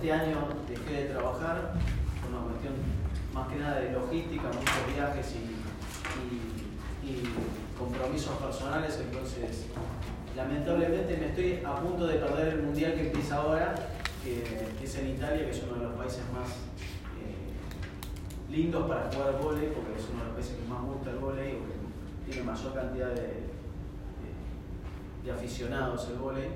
este año dejé de trabajar por una cuestión más que nada de logística, muchos viajes y compromisos personales, entonces lamentablemente me estoy a punto de perder el mundial que empieza ahora, que es en Italia, que es uno de los países más lindos para jugar vóley, porque es uno de los países que más gusta el vóley, o que tiene mayor cantidad de aficionados el vóley.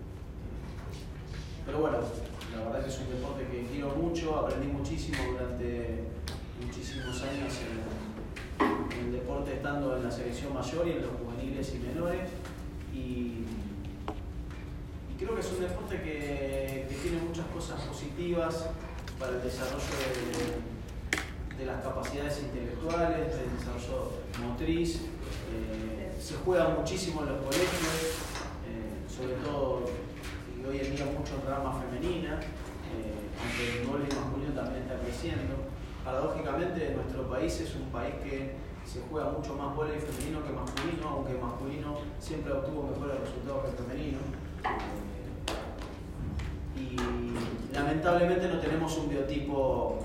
Pero bueno, la verdad que es un deporte que quiero mucho, aprendí muchísimo durante muchísimos años en el deporte, estando en la selección mayor y en los juveniles y menores, y creo que es un deporte que tiene muchas cosas positivas para el desarrollo de las capacidades intelectuales, del desarrollo motriz. Se juega muchísimo en los colegios, sobre todo, y hoy en día mucho en rama femenina, aunque el vóley masculino también está creciendo. Paradójicamente, nuestro país es un país que se juega mucho más vóley femenino que masculino, aunque masculino siempre obtuvo mejores resultados que el femenino. Y lamentablemente no tenemos un biotipo,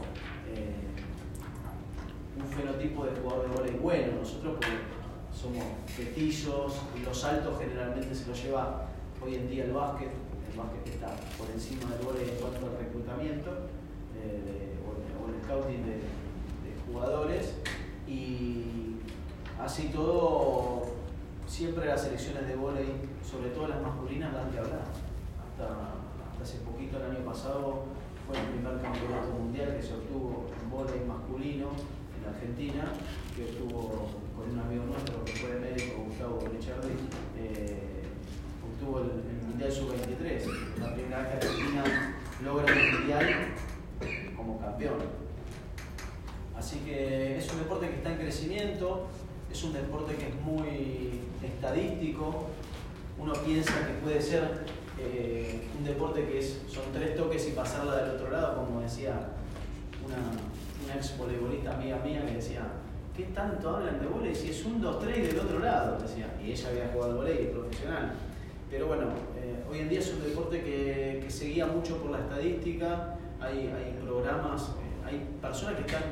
un fenotipo de jugador de vóley bueno. Nosotros, porque somos petizos, y los saltos generalmente se los lleva hoy en día el básquet está por encima del vóley en cuanto al reclutamiento o el scouting de jugadores, y así todo siempre las selecciones de vóley, sobre todo las masculinas, dan que hablar. Hasta hace poquito, el año pasado, fue el primer campeonato mundial que se obtuvo en vóley masculino en Argentina, que obtuvo con un amigo nuestro que fue médico, Gustavo Richardi, obtuvo el Mundial Sub-23, la primera vez que Argentina logra el Mundial como campeón. Así que es un deporte que está en crecimiento, es un deporte que es muy estadístico. Uno piensa que puede ser un deporte que son 3 toques y pasarla del otro lado, como decía una ex voleibolista amiga mía que decía: ¿qué tanto hablan de vóley si es 1, 2, 3 y del otro lado? Decía, y ella había jugado al vóley profesional. Pero bueno, hoy en día es un deporte que se guía mucho por la estadística. Hay programas, hay personas que están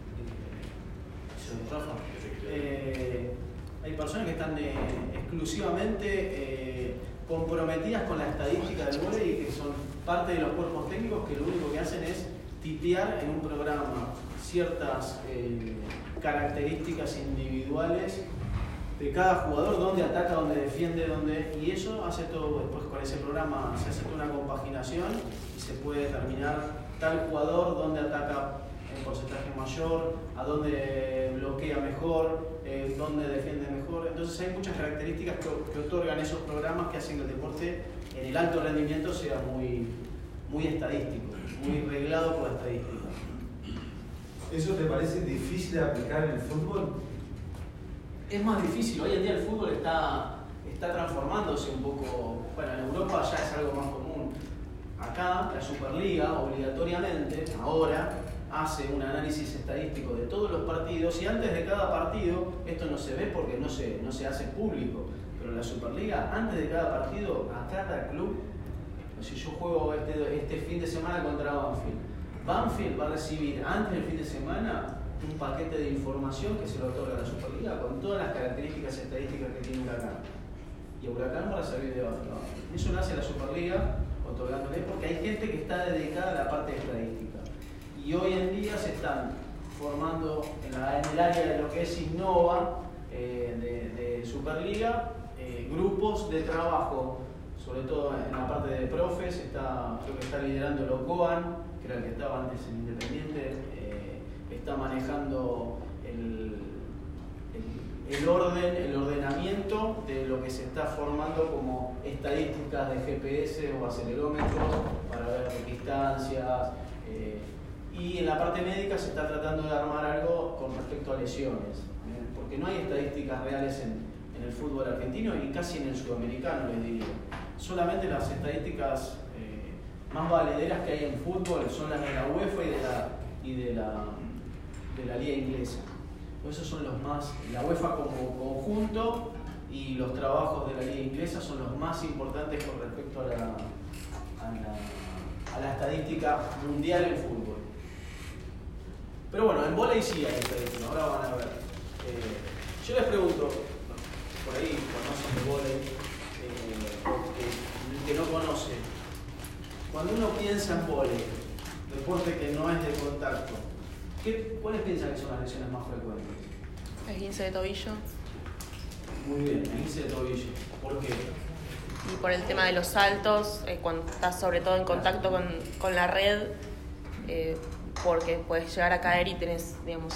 hay personas que están exclusivamente comprometidas con la estadística del vóley y que son parte de los cuerpos técnicos que lo único que hacen es tipear en un programa ciertas características individuales de cada jugador, dónde ataca, dónde defiende, y eso hace todo. Después con ese programa se hace toda una compaginación y se puede determinar tal jugador dónde ataca en porcentaje mayor, a dónde bloquea mejor, dónde defiende mejor. Entonces hay muchas características que otorgan esos programas que hacen que el deporte en el alto rendimiento sea muy estadístico, muy reglado por la estadística. ¿Eso te parece difícil de aplicar en el fútbol? Es más difícil. Hoy en día el fútbol está transformándose un poco. Bueno, en Europa ya es algo más común. Acá la Superliga obligatoriamente ahora hace un análisis estadístico de todos los partidos, y antes de cada partido, esto no se ve porque no se hace público, pero la Superliga, antes de cada partido, a cada club, si yo juego este fin de semana contra Banfield va a recibir antes del fin de semana un paquete de información que se lo otorga la Superliga con todas las características estadísticas que tiene Huracán. Y a Huracán va a servir de otro. Eso lo hace la Superliga otorgándole, porque hay gente que está dedicada a la parte de estadística. Y hoy en día se están formando en el área de lo que es Innova, de Superliga, grupos de trabajo, sobre todo en la parte de profes. Creo que está liderando el Ocoan, que era el que estaba antes en Independiente. Está manejando el ordenamiento de lo que se está formando como estadísticas de GPS o acelerómetros para ver distancias. Y en la parte médica se está tratando de armar algo con respecto a lesiones, porque no hay estadísticas reales en el fútbol argentino y casi en el sudamericano, les diría. Solamente las estadísticas más valederas que hay en fútbol son las de la UEFA y de la liga inglesa. Esos son los más, la UEFA como conjunto y los trabajos de la liga inglesa son los más importantes con respecto a a la estadística mundial en fútbol. Pero bueno, en vóley sí hay estadística, ahora van a ver. Yo les pregunto, por ahí conocen de vóley, el que no conoce, cuando uno piensa en vóley, deporte que no es de contacto, ¿cuáles piensan que son las lesiones más frecuentes? Esguince de tobillo. Muy bien, esguince de tobillo. ¿Por qué? Y por el tema de los saltos, cuando estás sobre todo en contacto con la red, porque puedes llegar a caer y tenés, digamos,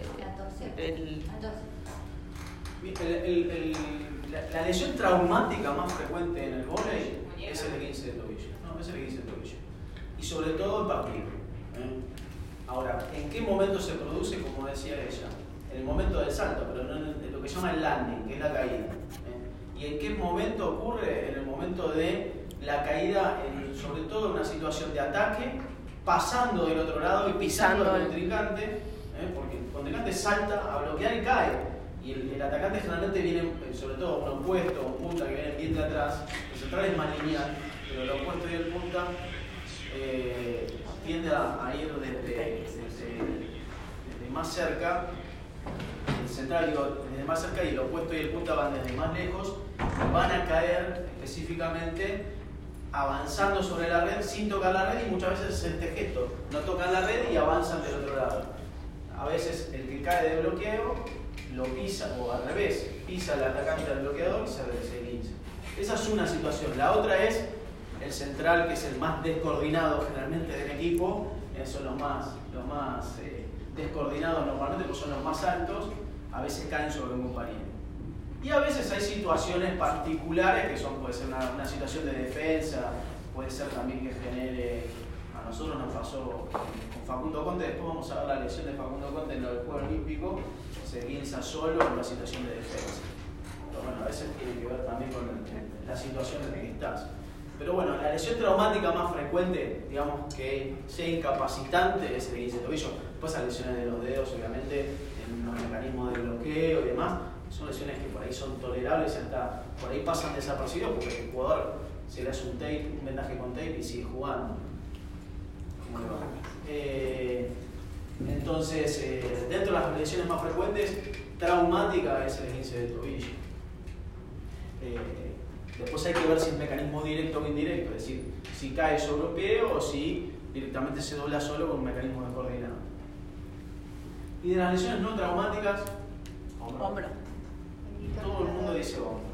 la lesión traumática más frecuente en el vóley es el esguince de tobillo. No, es el esguince de tobillo. Y sobre todo en partido. Ahora, ¿en qué momento se produce? Como decía ella, en el momento del salto, pero no en lo que se llama el landing, que es la caída. ¿Y en qué momento ocurre? En el momento de la caída, sobre todo en una situación de ataque, pasando del otro lado y pisando al contrincante, porque el contrincante salta a bloquear y cae. Y el atacante generalmente viene, sobre todo un opuesto o un punta que viene bien de atrás. El central es más lineal, pero el opuesto y el punta tiende a ir desde más cerca. El central desde más cerca y el opuesto y el punta van desde más lejos y van a caer específicamente avanzando sobre la red sin tocar la red, y muchas veces es este gesto, no tocan la red y avanzan del otro lado. A veces el que cae de bloqueo lo pisa, o al revés, pisa el atacante del bloqueador y se esguince. Esa es una situación. La otra es el central, que es el más descoordinado generalmente del equipo. Son los más descoordinados normalmente, porque son los más altos. A veces caen sobre un compañero. Y a veces hay situaciones particulares que puede ser una situación de defensa, puede ser también que genere. A nosotros nos pasó con Facundo Conte, después vamos a ver la lesión de Facundo Conte en el Juego Olímpico, se piensa solo en una situación de defensa. Pero bueno, a veces tiene que ver también con la situación en la que estás. Pero bueno, la lesión traumática más frecuente, digamos que sea incapacitante, es el esguince de tobillo. Después hay lesiones de los dedos, obviamente, en los mecanismos de bloqueo y demás. Son lesiones que por ahí son tolerables y hasta por ahí pasan desapercibidos porque el jugador se le hace un vendaje con tape y sigue jugando. Entonces, dentro de las lesiones más frecuentes, traumática es el esguince de tobillo. Después hay que ver si es mecanismo directo o indirecto, es decir, si cae sobre un pie o si directamente se dobla solo con un mecanismo descoordinado. Y de las lesiones no traumáticas, hombro. Todo el mundo dice hombro.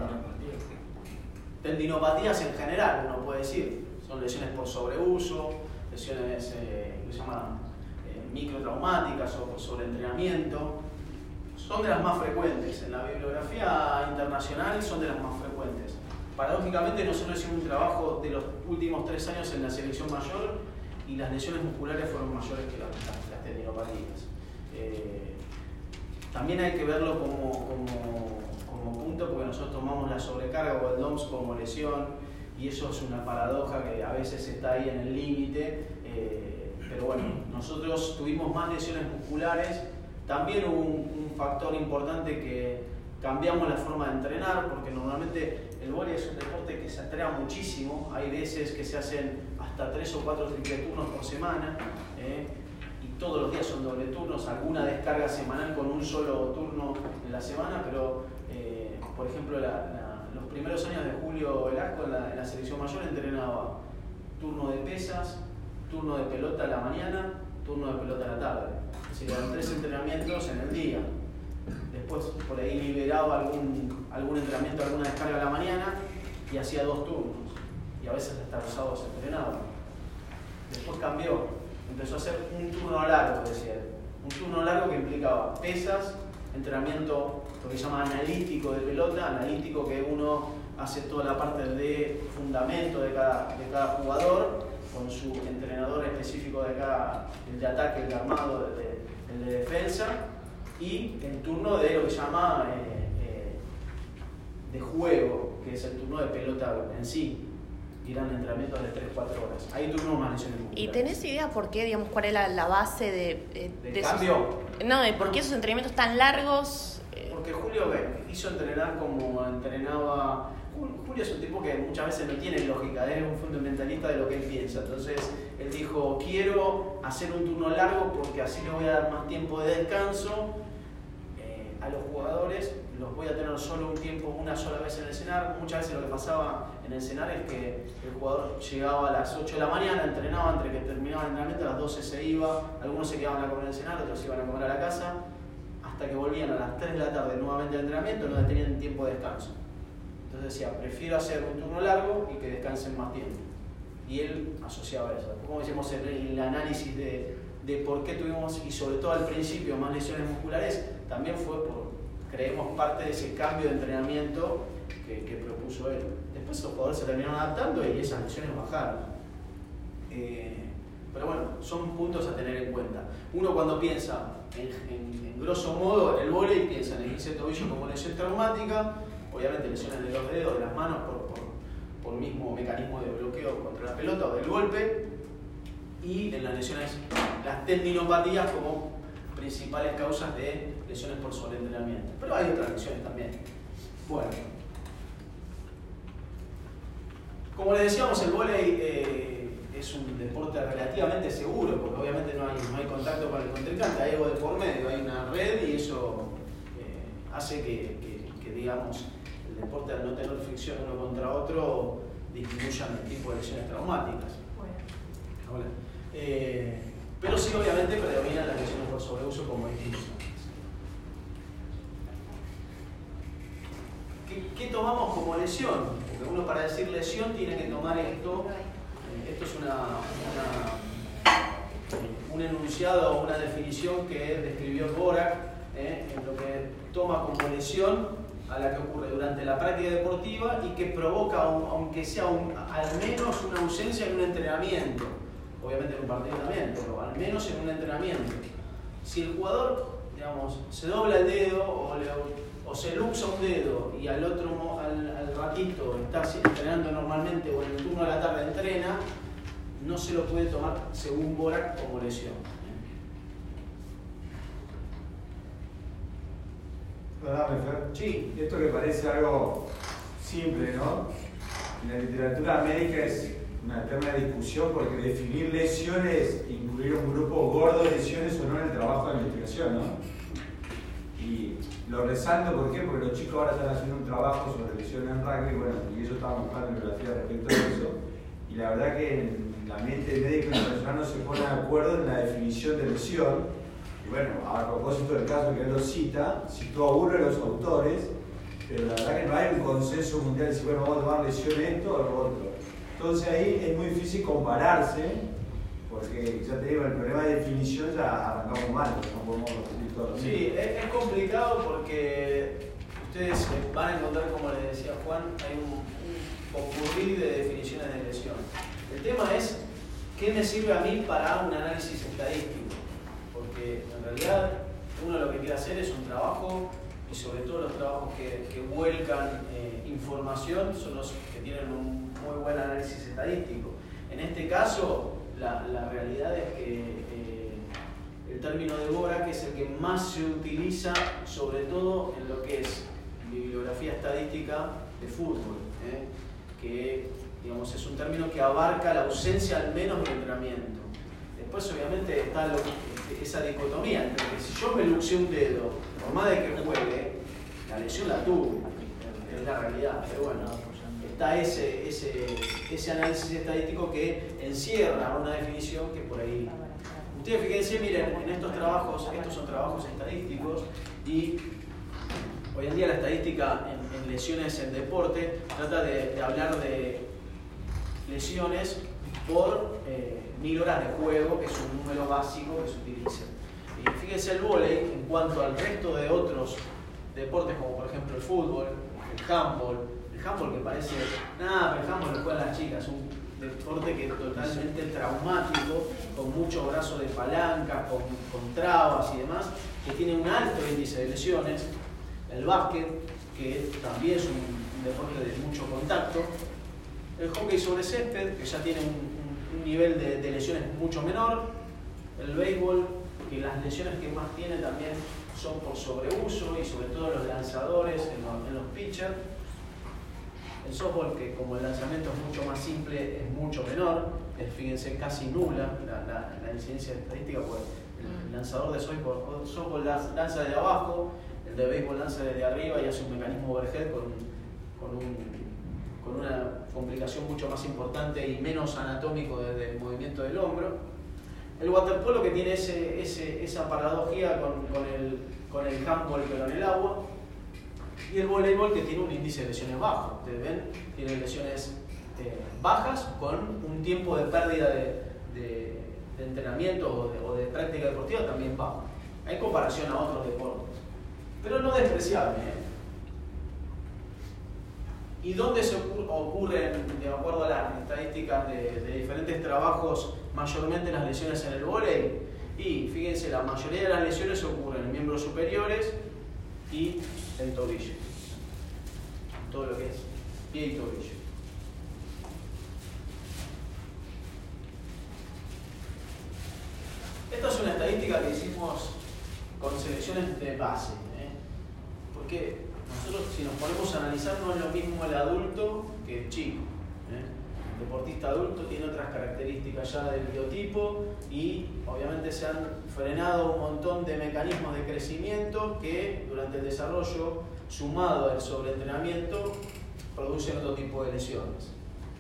Tendinopatías en general, uno puede decir, son lesiones por sobreuso, lesiones que se llaman microtraumáticas o por sobreentrenamiento. Son de las más frecuentes. En la bibliografía internacional son de las más frecuentes. Paradójicamente, nosotros hicimos un trabajo de los últimos 3 años en la selección mayor y las lesiones musculares fueron mayores que las tendinopatías. También hay que verlo como punto, porque nosotros tomamos la sobrecarga o el DOMS como lesión, y eso es una paradoja que a veces está ahí en el límite. Pero bueno, nosotros tuvimos más lesiones musculares. También hubo un factor importante que cambiamos la forma de entrenar, porque normalmente el vóley es un deporte que se entrena muchísimo. Hay veces que se hacen hasta 3 o 4 triple turnos por semana, y todos los días son doble turnos, alguna descarga semanal con un solo turno en la semana, pero por ejemplo los primeros años de Julio Velasco en la selección mayor entrenaba turno de pesas, turno de pelota a la mañana, turno de pelota a la tarde. Es decir, eran 3 entrenamientos en el día. Después por ahí liberaba algún entrenamiento, alguna descarga a la mañana y hacía 2 turnos. Y a veces hasta los sábados se entrenaba. Después cambió, empezó a hacer un turno largo, decía él. Un turno largo que implicaba pesas, entrenamiento, lo que se llama analítico de pelota, analítico que uno hace toda la parte de fundamento de cada jugador, con su entrenador específico de cada, el de ataque, el de armado, el de defensa, y el turno de lo que se llama de juego, que es el turno de pelota en sí. Irán entrenamientos de 3-4 horas. Hay turnos más lesiones musculares. ¿Y tenés idea por qué, digamos, cuál era la base de cambio? No, de por qué esos entrenamientos tan largos. Porque Julio quiso entrenar como entrenaba. Julio Rubio es un tipo que muchas veces no tiene lógica, es un fundamentalista de lo que él piensa. Entonces él dijo, quiero hacer un turno largo porque así le voy a dar más tiempo de descanso a los jugadores, los voy a tener solo un tiempo, una sola vez en el cenar. Muchas veces lo que pasaba en el cenar es que el jugador llegaba a las 8 de la mañana, entrenaba, entre que terminaba el entrenamiento, a las 12 se iba, algunos se quedaban a comer en el cenar, otros iban a comer a la casa, hasta que volvían a las 3 de la tarde nuevamente al entrenamiento, no tenían tiempo de descanso. Entonces decía, prefiero hacer un turno largo y que descansen más tiempo. Y él asociaba eso. Como decíamos en el análisis de por qué tuvimos, y sobre todo al principio, más lesiones musculares, también fue por, creemos, parte de ese cambio de entrenamiento que propuso él. Después los jugadores se terminaron adaptando y esas lesiones bajaron. Pero bueno, son puntos a tener en cuenta. Uno cuando piensa en grosso modo en el vóley, piensa en el esguince de tobillo como lesión traumática, obviamente lesiones de los dedos, de las manos por mismo mecanismo de bloqueo contra la pelota o del golpe, y en las lesiones, las tendinopatías como principales causas de lesiones por sobreentrenamiento. Pero hay otras lesiones también. Bueno, como les decíamos, el vóley es un deporte relativamente seguro, porque obviamente no hay contacto con el contrincante, hay algo de por medio, hay una red y eso hace que digamos, el deporte, al no tener fricción uno contra otro, disminuyan el tipo de lesiones traumáticas. Bueno. Pero sí, obviamente, predominan las lesiones por sobreuso como institución. ¿Qué tomamos como lesión? Porque uno, para decir lesión, tiene que tomar esto. Esto es un enunciado o una definición que describió Dvorak, en lo que toma como lesión a la que ocurre durante la práctica deportiva y que provoca, aunque sea al menos una ausencia en un entrenamiento. Obviamente en un partido también, pero al menos en un entrenamiento. Si el jugador, digamos, se dobla el dedo o se luxa un dedo y al ratito está entrenando normalmente o en el turno de la tarde entrena, no se lo puede tomar, según Dvorak, como lesión. Perdóname, Fer. Sí. Esto que parece algo simple, ¿no? En la literatura médica es una eterna discusión porque definir lesiones, incluir un grupo gordo de lesiones o no en el trabajo de investigación, ¿no? Y lo resalto, ¿por qué? Porque los chicos ahora están haciendo un trabajo sobre lesiones en rugby, bueno, y ellos estaban buscando bibliografía respecto a eso, y la verdad que en la mente médica internacional no se ponen de acuerdo en la definición de lesión. Y bueno, a propósito del caso que él lo citó a uno de los autores, pero la verdad que no hay un consenso mundial de decir, bueno, vamos a tomar lesión esto o lo otro. Entonces ahí es muy difícil compararse, porque ya te digo, el problema de definición ya arrancamos mal, no podemos repetir todo lo mismo. Sí, es complicado porque ustedes van a encontrar, como les decía Juan, hay un popurrí de definiciones de lesión. El tema es, ¿qué me sirve a mí para un análisis estadístico? Porque en realidad uno lo que quiere hacer es un trabajo, y sobre todo los trabajos que vuelcan información son los que tienen un muy buen análisis estadístico. En este caso, la realidad es que el término de Dvorak es el que más se utiliza, sobre todo en lo que es bibliografía estadística de fútbol, que digamos, es un término que abarca la ausencia al menos del entrenamiento. Después obviamente está esa dicotomía entre que si yo me luxé un dedo, por más de que juegue, la lesión la tuve, es la realidad, pero bueno, está ese análisis estadístico que encierra una definición que por ahí... Ustedes fíjense, miren, en estos son trabajos estadísticos y hoy en día la estadística en lesiones en deporte trata de hablar de lesiones por 1000 horas de juego, que es un número básico que se utiliza. Y fíjense el vóley, en cuanto al resto de otros deportes, como por ejemplo el fútbol, el handball que parece, pero el handball lo juegan las chicas, un deporte que es totalmente traumático, con mucho brazo de palanca, con trabas y demás, que tiene un alto índice de lesiones. El básquet, que también es un deporte de mucho contacto. El hockey sobre césped, que ya tiene un nivel de lesiones mucho menor. El béisbol, que las lesiones que más tiene también son por sobreuso y sobre todo los lanzadores en los pitchers. El softball, que como el lanzamiento es mucho más simple, es mucho menor, fíjense, casi nula la incidencia estadística, porque el lanzador de softball lanza desde abajo, el de béisbol lanza desde arriba y hace un mecanismo overhead con una complicación mucho más importante y menos anatómico desde el movimiento del hombro. El waterpolo, que tiene esa paradojía con el handball pero en el agua. Y el voleibol, que tiene un índice de lesiones bajo. Ustedes ven, tiene lesiones bajas con un tiempo de pérdida de entrenamiento o de práctica deportiva también bajo, en comparación a otros deportes. Pero no despreciable. ¿Y dónde se ocurren, de acuerdo a las estadísticas de diferentes trabajos, mayormente las lesiones en el vóley? Y fíjense, la mayoría de las lesiones ocurren en miembros superiores y el tobillo. Todo lo que es pie y tobillo. Esta es una estadística que hicimos con selecciones de base. Porque nosotros, si nos ponemos a analizar, no es lo mismo el adulto que el chico. El deportista adulto tiene otras características ya del biotipo y obviamente se han frenado un montón de mecanismos de crecimiento que durante el desarrollo, sumado al sobreentrenamiento, producen otro tipo de lesiones.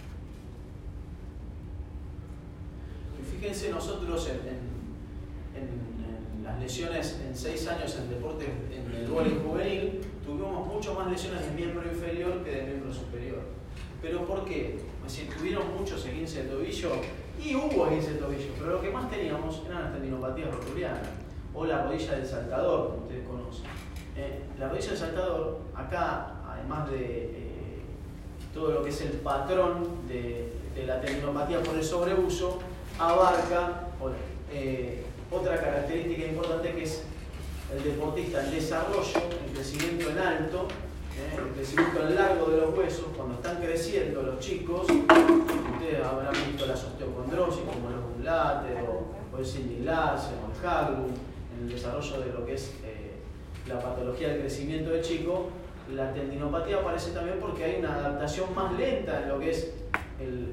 Y fíjense, nosotros en las lesiones en 6 años en deporte, en el vóley juvenil, tuvimos mucho más lesiones de miembro inferior que de miembro superior. ¿Pero por qué? Es decir, tuvieron muchos esguinces de tobillo y hubo esguinces de tobillo, pero lo que más teníamos eran las tendinopatías rotulianas o la rodilla del saltador, como ustedes conocen. La rodilla del saltador, acá, además de todo lo que es el patrón de la tendinopatía por el sobreuso, abarca otra característica importante, que es el deportista en desarrollo, el crecimiento en alto, el crecimiento en largo de los huesos. Cuando están creciendo los chicos, ustedes habrán visto las osteocondrosis como los undulates o el sindilarse o el hagrum, en el desarrollo de lo que es la patología del crecimiento del chico. La tendinopatía aparece también porque hay una adaptación más lenta en lo que es el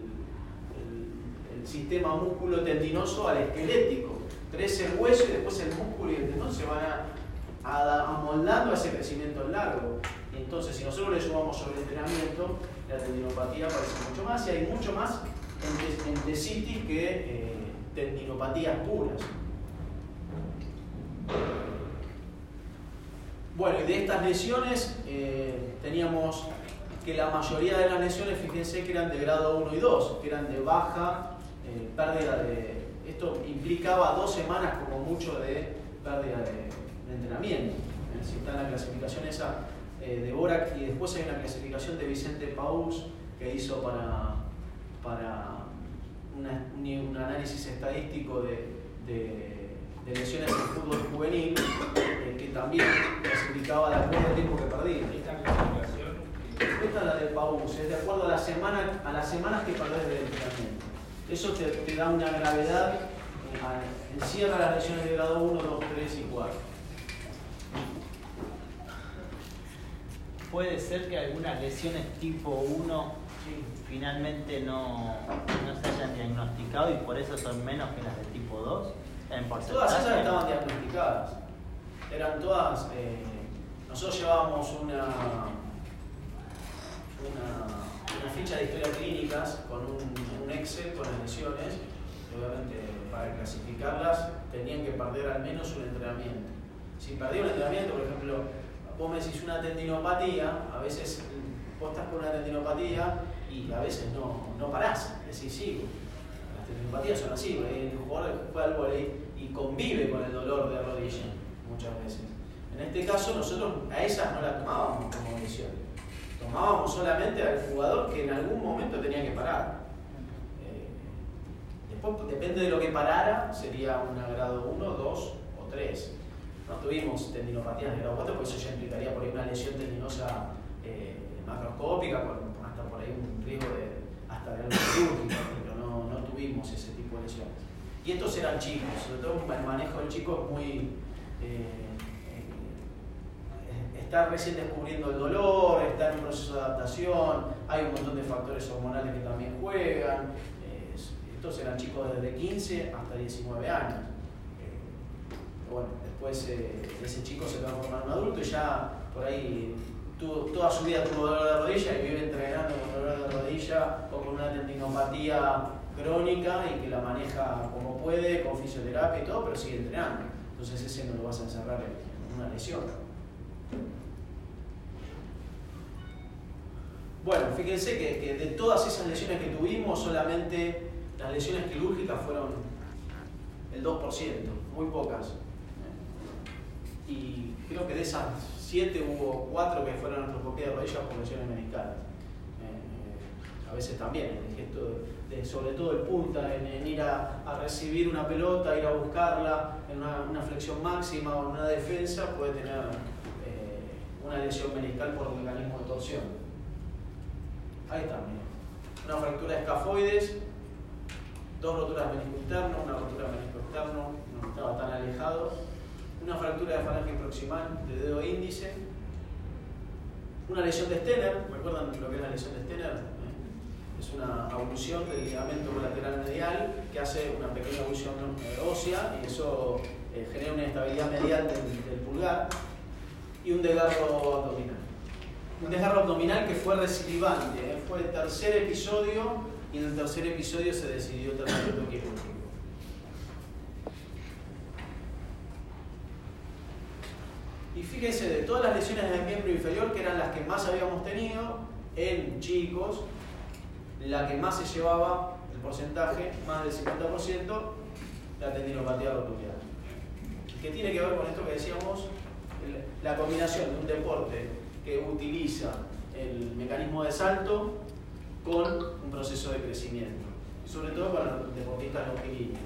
sistema músculo-tendinoso al esquelético. Crece el hueso y después el músculo y el tendón se van amoldando a ese crecimiento largo. Entonces, si nosotros le sumamos sobreentrenamiento, la tendinopatía aparece mucho más y hay mucho más endesitis que tendinopatías puras. Bueno, y de estas lesiones teníamos que la mayoría de las lesiones, fíjense, que eran de grado 1 y 2, que eran de baja pérdida de... Esto implicaba 2 semanas como mucho de pérdida de entrenamiento. Si está en la clasificación esa de Borak, y después hay una clasificación de Vicente Paus que hizo para un análisis estadístico de lesiones en el fútbol juvenil, que también clasificaba de acuerdo al tiempo que perdía. Esta es la de Paus, es de acuerdo a las semanas que perdés de entrenamiento. Eso te da una gravedad, encierra las lesiones de grado 1, 2, 3 y 4. Puede ser que algunas lesiones tipo 1 finalmente no se hayan diagnosticado y por eso son menos que las de tipo 2 en porcentaje. Todas esas estaban diagnosticadas. Eran todas. Nosotros llevábamos una ficha de historia clínicas con un Excel con las lesiones. Y obviamente, para clasificarlas tenían que perder al menos un entrenamiento. Si perdía un entrenamiento, por ejemplo, vos me decís una tendinopatía, a veces vos estás con una tendinopatía y a veces no parás, decís sí, las tendinopatías son así, el jugador juega al vóley y convive con el dolor de rodilla muchas veces. En este caso nosotros a esas no las tomábamos como lesión, tomábamos solamente al jugador que en algún momento tenía que parar. Después, depende de lo que parara, sería una grado 1, 2 o 3. No tuvimos tendinopatías de grado 4, porque eso ya implicaría por ahí una lesión tendinosa macroscópica, hasta por ahí un riesgo hasta de algo quirúrgico, pero no tuvimos ese tipo de lesiones. Y estos eran chicos, sobre todo el manejo del chico es muy... está recién descubriendo el dolor, está en un proceso de adaptación, hay un montón de factores hormonales que también juegan. Estos eran chicos desde 15 hasta 19 años. Bueno, después ese chico se transforma en un adulto y ya por ahí toda su vida tuvo dolor de rodilla y vive entrenando con dolor de rodilla o con una tendinopatía crónica y que la maneja como puede, con fisioterapia y todo, pero sigue entrenando. Entonces ese no lo vas a encerrar en una lesión. Bueno, fíjense que de todas esas lesiones que tuvimos, solamente las lesiones quirúrgicas fueron el 2%, muy pocas. Y creo que de esas 7 hubo 4 que fueron artroscopía de rodillas por lesiones meniscales. A veces también el gesto sobre todo el punta, en ir a recibir una pelota, ir a buscarla en una flexión máxima o en una defensa, puede tener una lesión meniscal por un mecanismo de torsión. Ahí está, miren. Una fractura de escafoides, 2 roturas de menisco interno, una rotura de menisco externo, no estaba tan alejado, una fractura de falange proximal del dedo índice, una lesión de Stener. ¿Recuerdan lo que es la lesión de Stener? Es una abulsión del ligamento colateral medial que hace una pequeña abulsión ósea y eso genera una inestabilidad medial del pulgar, y un desgarro abdominal. Un desgarro abdominal que fue recidivante, fue el tercer episodio y en el tercer episodio se decidió tratamiento quirúrgico. Y fíjense, de todas las lesiones del miembro inferior, que eran las que más habíamos tenido en chicos, la que más se llevaba el porcentaje, más del 50%, la tendinopatía rotuliana. Que tiene que ver con esto que decíamos, la combinación de un deporte que utiliza el mecanismo de salto con un proceso de crecimiento, y sobre todo para los deportistas longilíneos.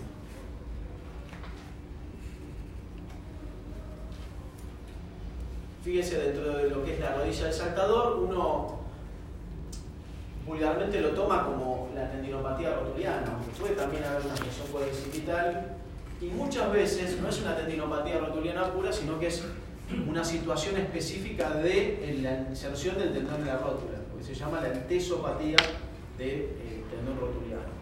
Fíjese, dentro de lo que es la rodilla del saltador, uno vulgarmente lo toma como la tendinopatía rotuliana, aunque puede también haber una lesión cuadricipital, y muchas veces no es una tendinopatía rotuliana pura, sino que es una situación específica de la inserción del tendón de la rótula, porque se llama la entesopatía del tendón rotuliano.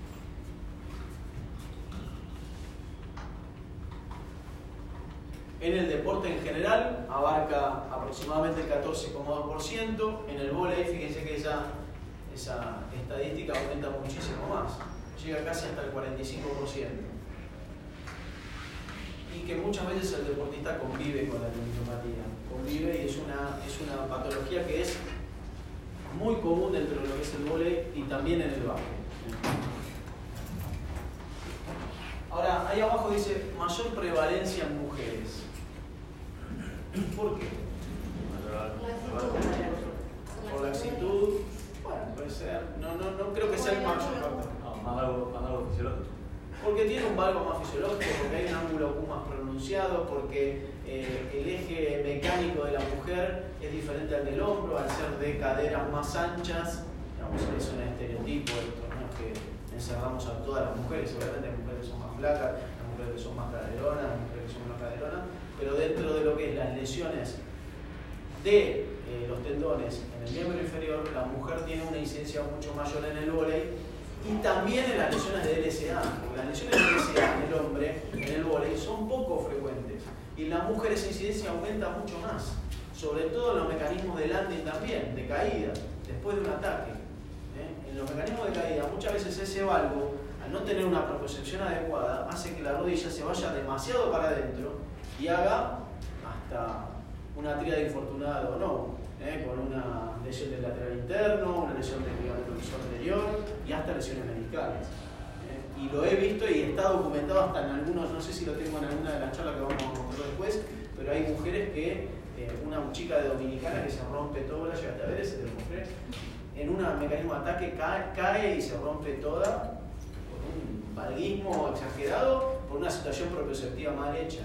En el deporte en general abarca aproximadamente el 14,2%. En el vóley, fíjense que esa estadística aumenta muchísimo más, llega casi hasta el 45%. Y que muchas veces el deportista convive con la tendinopatía, convive, y es una patología que es muy común dentro de lo que es el vóley y también en el básquet. Ahora, ahí abajo dice mayor prevalencia en mujeres. ¿Por qué? Por la actitud. Bueno, puede ser. No creo que sea el mayor factor. Más algo fisiológico. Porque tiene un valgo más fisiológico, porque hay un ángulo Q más pronunciado, porque el eje mecánico de la mujer es diferente al del hombro, al ser de caderas más anchas. Digamos, es un estereotipo esto, no es que encerramos a todas las mujeres, seguramente hay mujeres que son más flacas, hay mujeres que son más caderonas, hay mujeres que son menos caderonas, pero dentro de lo que es las lesiones de los tendones en el miembro inferior, la mujer tiene una incidencia mucho mayor en el vóley y también en las lesiones de LSA, porque las lesiones de LSA en el hombre, en el vóley, son poco frecuentes y en la mujer esa incidencia aumenta mucho más, sobre todo en los mecanismos de landing también, de caída, después de un ataque. En los mecanismos de caída, muchas veces ese valgo, al no tener una propiocepción adecuada, hace que la rodilla se vaya demasiado para adentro y haga hasta una tríade infortunada o no, con una lesión del lateral interno, una lesión del ligamento anterior y hasta lesiones meniscales. Y lo he visto y está documentado hasta en algunos, no sé si lo tengo en alguna de las charlas que vamos a mostrar después, pero hay mujeres que, una chica de Dominicana que se rompe todo, la llegaste a ver, ese te lo mostré, en un mecanismo de ataque cae y se rompe toda por un valguismo exagerado, por una situación propioceptiva mal hecha.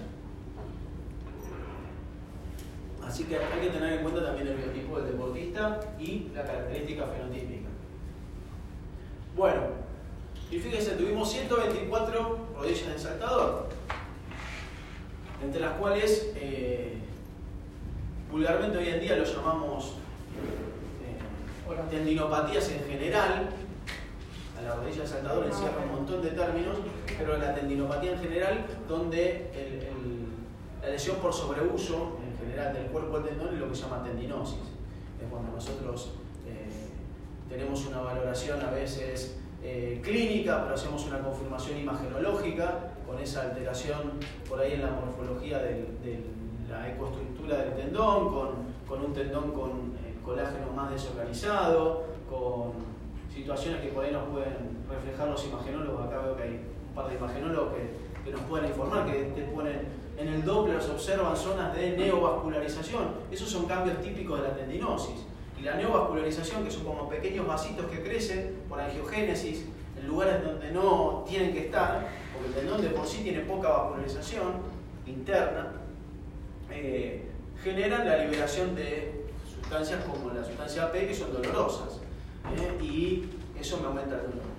Así que hay que tener en cuenta también el biotipo del deportista y la característica fenotípica. Bueno, y fíjense, tuvimos 124 rodillas de saltador, entre las cuales vulgarmente hoy en día lo llamamos tendinopatías en general. A la rodilla saltadora encierra un montón de términos, pero la tendinopatía en general, donde la lesión por sobreuso en general del cuerpo del tendón es lo que se llama tendinosis. Es cuando nosotros tenemos una valoración a veces clínica, pero hacemos una confirmación imagenológica con esa alteración por ahí en la morfología de la ecoestructura del tendón, con un tendón con colágeno más desorganizado, con situaciones que por ahí nos pueden reflejar los imagenólogos. Acá veo que hay un par de imagenólogos que nos pueden informar, que te ponen en el Doppler, se observan zonas de neovascularización. Esos son cambios típicos de la tendinosis. Y la neovascularización, que son como pequeños vasitos que crecen por angiogénesis en lugares donde no tienen que estar, porque el tendón de por sí tiene poca vascularización interna, generan la liberación de sustancias como la sustancia P, que son dolorosas. Y eso me aumenta el dolor.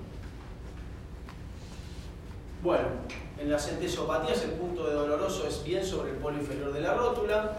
Bueno, en las entesopatías el punto de doloroso es bien sobre el polo inferior de la rótula.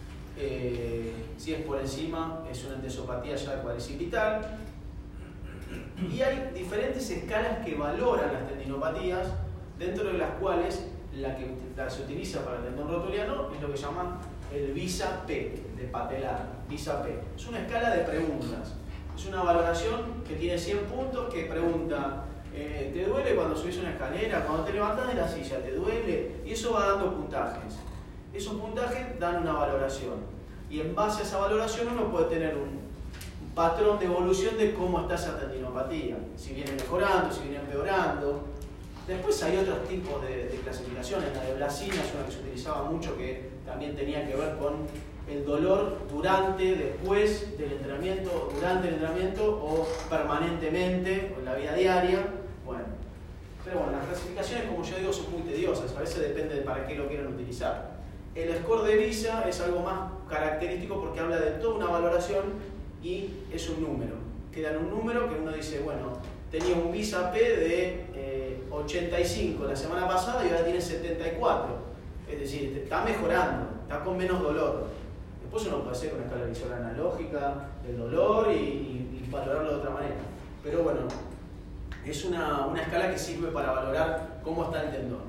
Si es por encima, es una entesopatía ya cuadricipital. Y hay diferentes escalas que valoran las tendinopatías, dentro de las cuales la que se utiliza para el tendón rotuliano es lo que llaman el VISA-P, de patelar, VISA-P. Es una escala de preguntas. Es una valoración que tiene 100 puntos que pregunta, ¿te duele cuando subís una escalera? Cuando te levantás de la silla, ¿te duele? Y eso va dando puntajes. Esos puntajes dan una valoración. Y en base a esa valoración uno puede tener un patrón de evolución de cómo está esa tendinopatía. Si viene mejorando, si viene empeorando. Después hay otros tipos de clasificaciones. La de Blasina es una que se utilizaba mucho, que también tenía que ver con el dolor durante, después del entrenamiento, durante el entrenamiento o permanentemente o en la vida diaria. Bueno, pero bueno, las clasificaciones, como yo digo, son muy tediosas. A veces depende de para qué lo quieran utilizar. El score de VISA es algo más característico porque habla de toda una valoración y es un número. Queda en un número que uno dice, bueno, tenía un VISA-P de 85 la semana pasada y ahora tiene 74. Es decir, está mejorando, está con menos dolor. Después uno puede hacer una escala visual analógica del dolor y valorarlo de otra manera. Pero bueno, es una escala que sirve para valorar cómo está el tendón.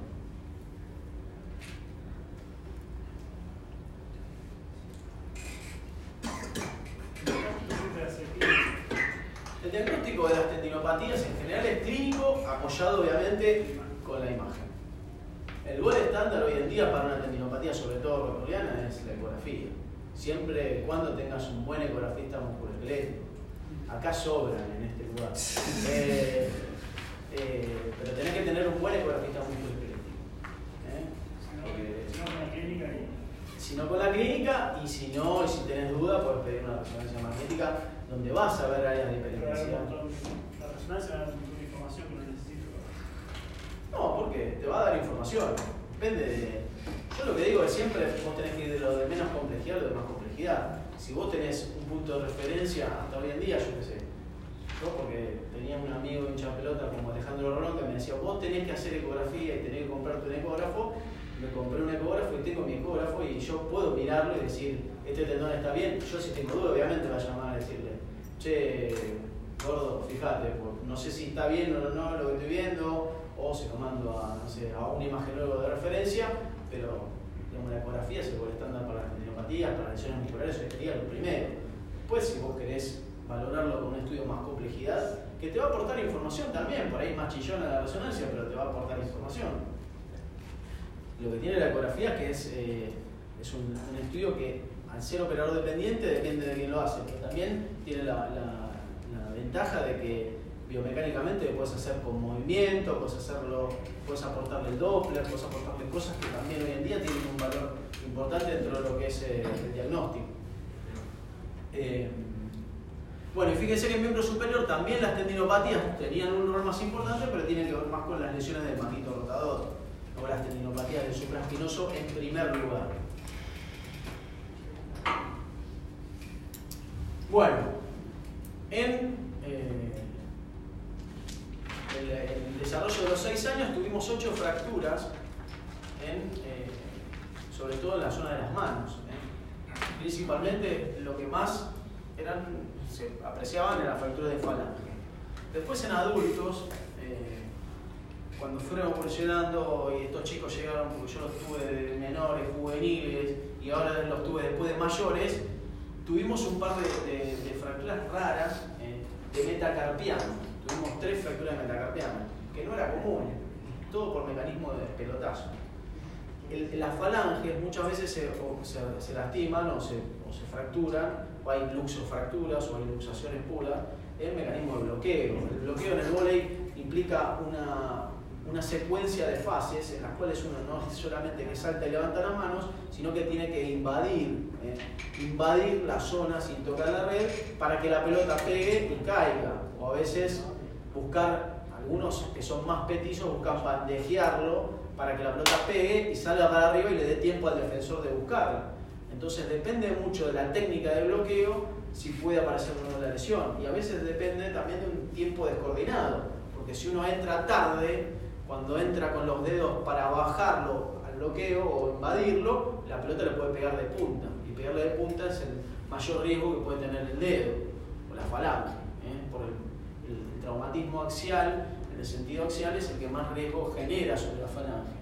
El diagnóstico de las tendinopatías en general es clínico, apoyado obviamente con la imagen. El gol estándar hoy en día para una tendinopatía, sobre todo rotuliana, es la ecografía. Siempre y cuando tengas un buen ecografista musculoesquelético. Acá sobran en este lugar. Pero tenés que tener un buen ecografista musculoesquelético. Si no con la clínica, y si no, y si tenés duda, puedes pedir una resonancia magnética donde vas a ver áreas de hiperintensidad. La resonancia da una información que no necesito. No, porque te va a dar información. Depende de... Yo lo que digo es siempre vos tenés que ir de lo de menos complejidad a lo de más complejidad. Si vos tenés un punto de referencia hasta hoy en día, yo qué sé. Yo porque tenía un amigo hincha pelota como Alejandro Rolón que me decía, vos tenés que hacer ecografía y tenés que comprarte un ecógrafo. Me compré un ecógrafo y tengo mi ecógrafo y yo puedo mirarlo y decir, este tendón está bien. Yo si tengo duda, obviamente voy a llamar a decirle, che, gordo, fíjate, pues, no sé si está bien o no lo que estoy viendo, o se lo mando a, no sé, a un imagenólogo de referencia, pero digamos, la ecografía es el gol estándar para las tendinopatías, para las lesiones musculares, eso sería lo primero. Después, si vos querés valorarlo con un estudio más complejidad, que te va a aportar información también, por ahí más chillona la resonancia, pero te va a aportar información. Lo que tiene la ecografía es que es un estudio que, al ser operador dependiente, depende de quién lo hace, pero también tiene la ventaja de que biomecánicamente lo puedes hacer con movimiento, puedes aportarle el Doppler, puedes aportarle cosas que también hoy en día tienen un valor importante dentro de lo que es el diagnóstico. Bueno, y fíjense que en miembro superior también las tendinopatías tenían un rol más importante, pero tienen que ver más con las lesiones del manguito rotador, o las tendinopatías del supraespinoso en primer lugar. Bueno, en el desarrollo de los 6 años tuvimos 8 fracturas, sobre todo en la zona de las manos. principalmente lo que más se apreciaban eran las fracturas de falange. Después en adultos, cuando fueron evolucionando y estos chicos llegaron, porque yo los tuve de menores, juveniles, y ahora los tuve después de mayores, tuvimos un par de fracturas raras de metacarpiano. Tuvimos 3 fracturas de metacarpiano, que no era común, todo por mecanismo de pelotazo. Las falanges muchas veces se lastiman o se fracturan, o hay luxofracturas o hay luxaciones puras, en mecanismo de bloqueo. El bloqueo en el vóley implica una secuencia de fases en las cuales uno no es solamente que salta y levanta las manos, sino que tiene que invadir la zona sin tocar la red para que la pelota pegue y caiga. O a veces buscar, algunos que son más petizos buscan bandejearlo para que la pelota pegue y salga para arriba y le dé tiempo al defensor de buscarla. Entonces depende mucho de la técnica de bloqueo si puede aparecer o no la lesión. Y a veces depende también de un tiempo descoordinado, porque si uno entra tarde, cuando entra con los dedos para bajarlo al bloqueo o invadirlo, la pelota le puede pegar de punta. Y pegarle de punta es el mayor riesgo que puede tener el dedo o la falange. Por el traumatismo axial, en el sentido axial, es el que más riesgo genera sobre la falange.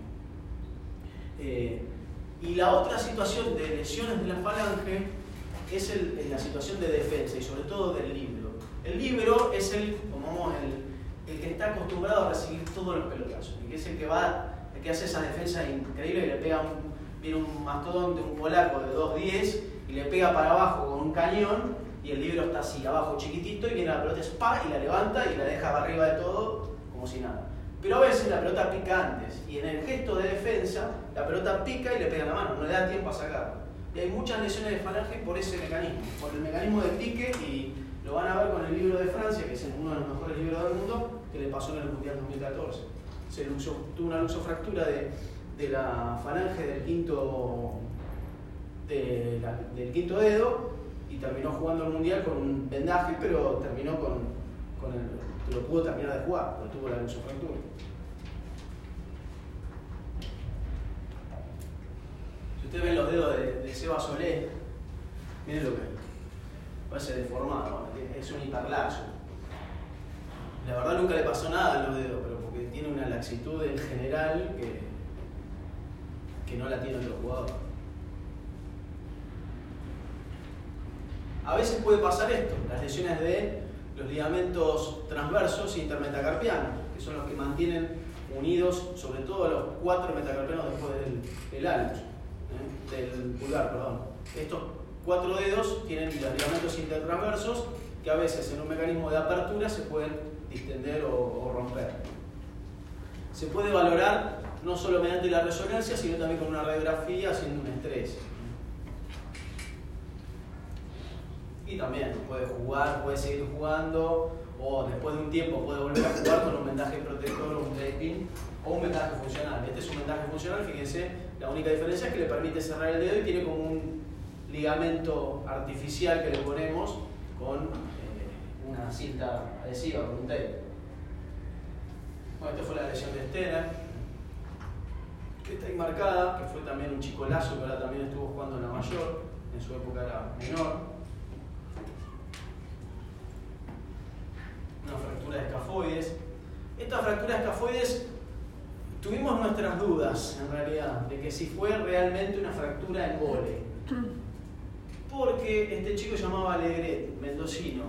Y la otra situación de lesiones de la falange es la situación de defensa y sobre todo del líbero. El líbero es el que está acostumbrado a recibir todos los pelotazos, que es el que hace esa defensa increíble, y le pega viene un mastodonte, un polaco de 2'10", y le pega para abajo con un cañón, y el líbero está así, abajo chiquitito, y viene la pelota spa y la levanta y la deja arriba de todo como si nada. Pero a veces la pelota pica antes, y en el gesto de defensa la pelota pica y le pega en la mano, no le da tiempo a sacarla. Y hay muchas lesiones de falange por ese mecanismo, por el mecanismo de pique, y lo van a ver con el libro de Francia, que es uno de los mejores libros del mundo, que le pasó en el Mundial 2014. Tuvo una luxofractura de la falange del quinto dedo y terminó jugando el Mundial con un vendaje, pero terminó lo pudo terminar de jugar, pero tuvo la luxofractura. Si ustedes ven los dedos de Seba Solé, miren lo que parece deformado, es un hiperlaxo. La verdad nunca le pasó nada a los dedos, pero porque tiene una laxitud en general que no la tienen los jugadores. A veces puede pasar esto, las lesiones de los ligamentos transversos e intermetacarpianos, que son los que mantienen unidos sobre todo los 4 metacarpianos después del hallux, del pulgar, perdón. Estos 4 dedos tienen los ligamentos intertransversos que a veces en un mecanismo de apertura se pueden distender o romper. Se puede valorar no solo mediante la resonancia, sino también con una radiografía haciendo un estrés. Y también puede seguir jugando, o después de un tiempo puede volver a jugar con un vendaje protector o un taping o un vendaje funcional. Este es un vendaje funcional, fíjense, la única diferencia es que le permite cerrar el dedo y tiene como un ligamento artificial que le ponemos con una cinta adhesiva, con un tape. Bueno, esta fue la lesión de Stener, que está enmarcada, que fue también un chico lazo que ahora también estuvo jugando en la mayor, en su época era menor. Una fractura de escafoides. Esta fractura de escafoides tuvimos nuestras dudas en realidad de que si fue realmente una fractura en vóley, porque este chico se llamaba Alegret, mendocino,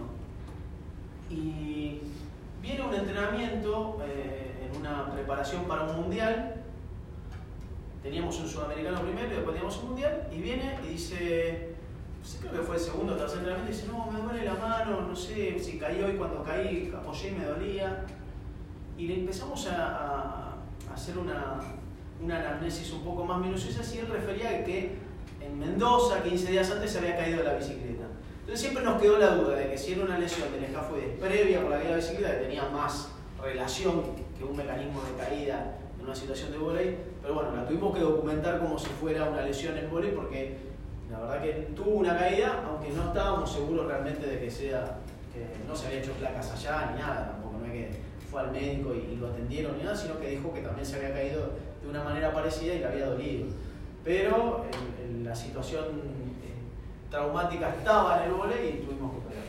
y viene un entrenamiento en una preparación para un mundial. Teníamos un sudamericano primero y después teníamos un mundial, y viene y dice, creo que fue el segundo o tercer entrenamiento, y dice, no, me duele la mano, no sé si caí hoy, cuando caí apoyé y me dolía. Y le empezamos a hacer una anamnesis un poco más minuciosa, y él refería que en Mendoza, 15 días antes, se había caído de la bicicleta. Entonces siempre nos quedó la duda de que si era una lesión del escafoides previa por la caída de la bicicleta, que tenía más relación que un mecanismo de caída en una situación de vóley, pero bueno, la tuvimos que documentar como si fuera una lesión en vóley, porque la verdad que tuvo una caída, aunque no estábamos seguros realmente de que no se había hecho placas allá ni nada, tampoco, no es que fue al médico y lo atendieron ni nada, sino que dijo que también se había caído de una manera parecida y le había dolido. Pero la situación traumática estaba en el vóley y tuvimos que operar.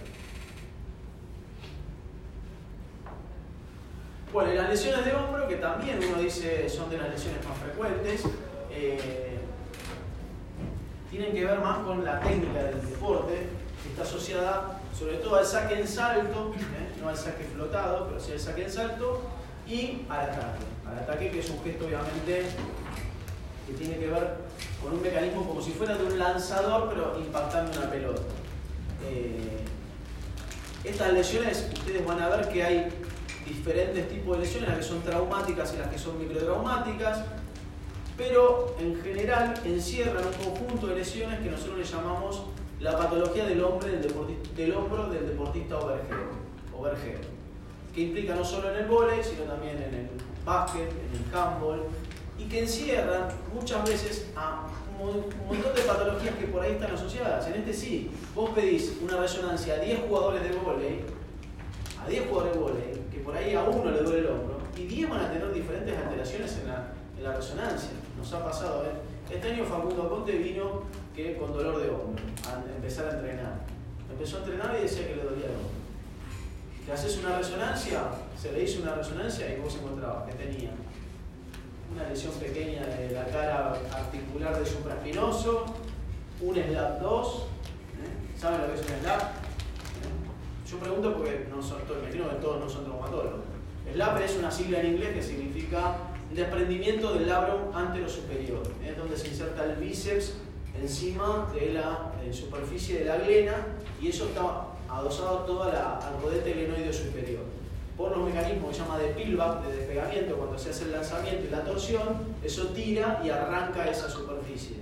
Bueno, y las lesiones de hombro, que también uno dice son de las lesiones más frecuentes, tienen que ver más con la técnica del deporte, que está asociada sobre todo al saque en salto, no al saque flotado, pero sí al saque en salto, y al ataque. Al ataque, que es un gesto obviamente que tiene que ver con un mecanismo como si fuera de un lanzador, pero impactando una pelota. Estas lesiones, ustedes van a ver que hay diferentes tipos de lesiones, las que son traumáticas y las que son microtraumáticas, pero en general encierran un conjunto de lesiones que nosotros le llamamos la patología del hombro del deportista overhead, que implica no solo en el vóley, sino también en el básquet, en el handball, y que encierran muchas veces a un montón de patologías que por ahí están asociadas. En este sí, vos pedís una resonancia a 10 jugadores de vóley, que por ahí a uno le duele el hombro, y 10 van a tener diferentes alteraciones en la resonancia. Nos ha pasado, este año Facundo Conte vino que con dolor de hombro, a empezar a entrenar. Empezó a entrenar y decía que le dolía el hombro. ¿Te haces una resonancia? Se le hizo una resonancia y vos encontrabas que tenía una lesión pequeña de la cara articular del supraespinoso, un SLAP 2, ¿saben lo que es un SLAP? Yo pregunto porque no son todos, me imagino que todos no son traumatólogos. SLAP es una sigla en inglés que significa desprendimiento del labrum anterosuperior, es donde se inserta el bíceps encima de la superficie de la glena, y eso está adosado toda al rodete glenoideo superior. Por los mecanismos que se llama de pillback, de despegamiento, cuando se hace el lanzamiento y la torsión, eso tira y arranca esa superficie.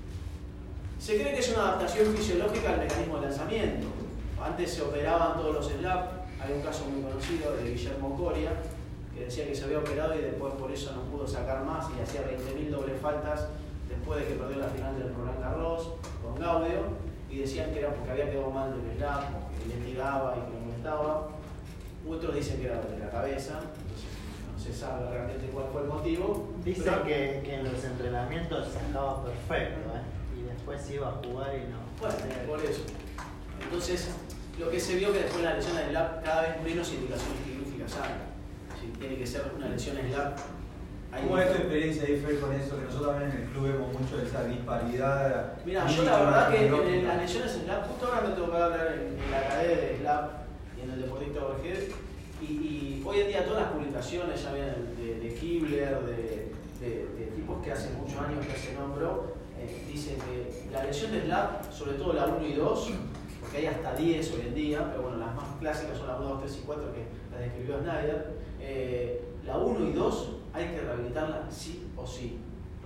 Se cree que es una adaptación fisiológica al mecanismo de lanzamiento. Antes se operaban todos los SLAP, hay un caso muy conocido de Guillermo Coria, que decía que se había operado y después por eso no pudo sacar más y hacía 20.000 dobles faltas después de que perdió la final del Roland Garros con Gaudio, y decían que era porque había quedado mal del SLAP, que le tiraba y que lo molestaba. Otros dicen que era de la cabeza, entonces no se sabe realmente cuál fue el motivo. Dicen pero que en los entrenamientos sacaba perfecto, y después iba a jugar y no. bueno, por eso. Entonces, lo que se vio que después la lesión del SLAP cada vez menos indicaciones quirúrgicas hay. Si tiene que ser una lesión SLAP. ¿Cómo es tu experiencia ahí, Fer, con eso? Que nosotros también en el club vemos mucho de esa disparidad. Mira, yo la verdad que en las lesiones SLAP, justo ahora me tocó hablar en la academia de SLAP y en el deportista overhead, y hoy en día todas las publicaciones ya vienen de Kibler, de tipos que hace muchos años que hacen hombro, dicen que la lesión de SLAP, sobre todo la 1 y 2, porque hay hasta 10 hoy en día, pero bueno, las más clásicas son la 1, 2, 3 y 4 que las describió Snyder, la 1 y 2 hay que rehabilitarla sí o sí,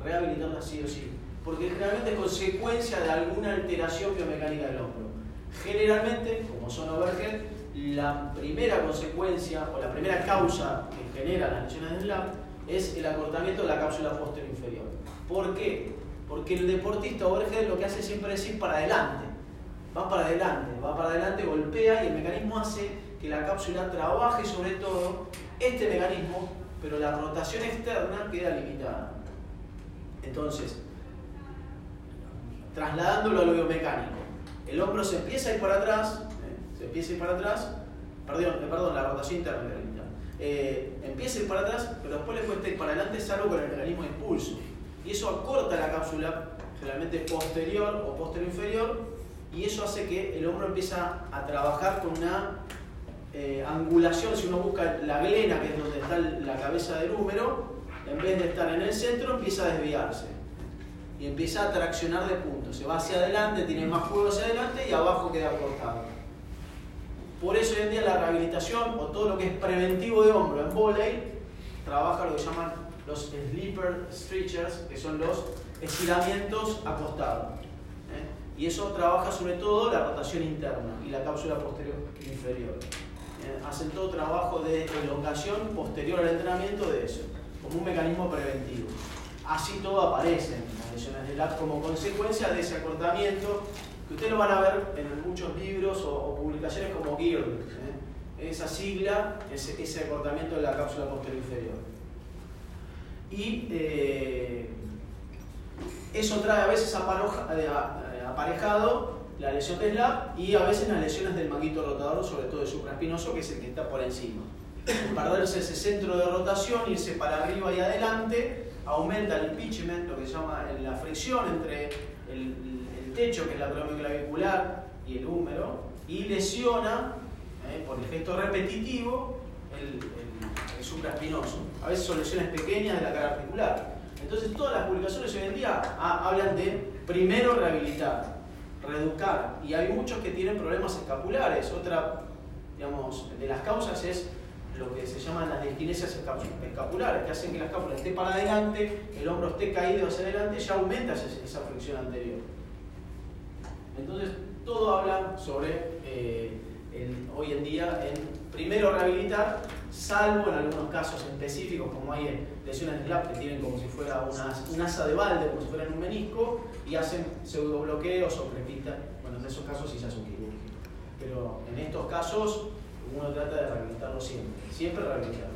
porque generalmente es consecuencia de alguna alteración biomecánica del hombro. Generalmente, como son overhead, la primera consecuencia o la primera causa que genera las lesiones de SLAP es el acortamiento de la cápsula posterior inferior. ¿Por qué? Porque el deportista overhead lo que hace siempre es ir para adelante. Va para adelante, golpea, y el mecanismo hace que la cápsula trabaje sobre todo este mecanismo, pero la rotación externa queda limitada. Entonces, trasladándolo a lo biomecánico, el hombro se empieza a ir para atrás, la rotación interna queda limitada. Empieza a ir para atrás, pero después le cuesta ir para adelante, salvo con el mecanismo de impulso. Y eso acorta la cápsula, generalmente posterior o posterior inferior, y eso hace que el hombro empiece a trabajar con una angulación. Si uno busca la glena, que es donde está la cabeza del húmero, en vez de estar en el centro, empieza a desviarse y empieza a traccionar de puntos. Se va hacia adelante, tiene más juego hacia adelante y abajo queda cortado. Por eso hoy en día la rehabilitación o todo lo que es preventivo de hombro en vóley trabaja lo que llaman los sleeper stretchers, que son los estiramientos acostados. Y eso trabaja sobre todo la rotación interna y la cápsula posterior inferior. Hacen todo trabajo de elongación posterior al entrenamiento de eso, como un mecanismo preventivo. Así todo aparece en las lesiones de SLAP como consecuencia de ese acortamiento, que ustedes lo van a ver en muchos libros o publicaciones como GIRD. Esa sigla, ese acortamiento de la cápsula posterior inferior. Y eso trae a veces aparejado la lesión de SLAP y a veces las lesiones del manguito rotador, sobre todo el supraespinoso, que es el que está por encima. Perderse ese centro de rotación, irse para arriba y adelante, aumenta el impingement, lo que se llama la fricción entre el techo, que es la columna clavicular, y el húmero, y lesiona, por el gesto repetitivo, el supraespinoso. A veces son lesiones pequeñas de la cara articular. Entonces todas las publicaciones hoy en día hablan de primero rehabilitar, reeducar, y hay muchos que tienen problemas escapulares. Otra, digamos, de las causas es lo que se llaman las diskinesias escapulares, que hacen que la escápula esté para adelante, el hombro esté caído hacia adelante, ya aumenta esa fricción anterior. Entonces todo habla sobre hoy en día en primero rehabilitar, salvo en algunos casos específicos, como hay lesiones de SLAP que tienen como si fuera un asa de balde, como si fuera un menisco, y hacen pseudobloqueos o crepitas. Bueno, en esos casos sí se hace un quirúrgico. Pero en estos casos uno trata de rehabilitarlo siempre rehabilitarlo.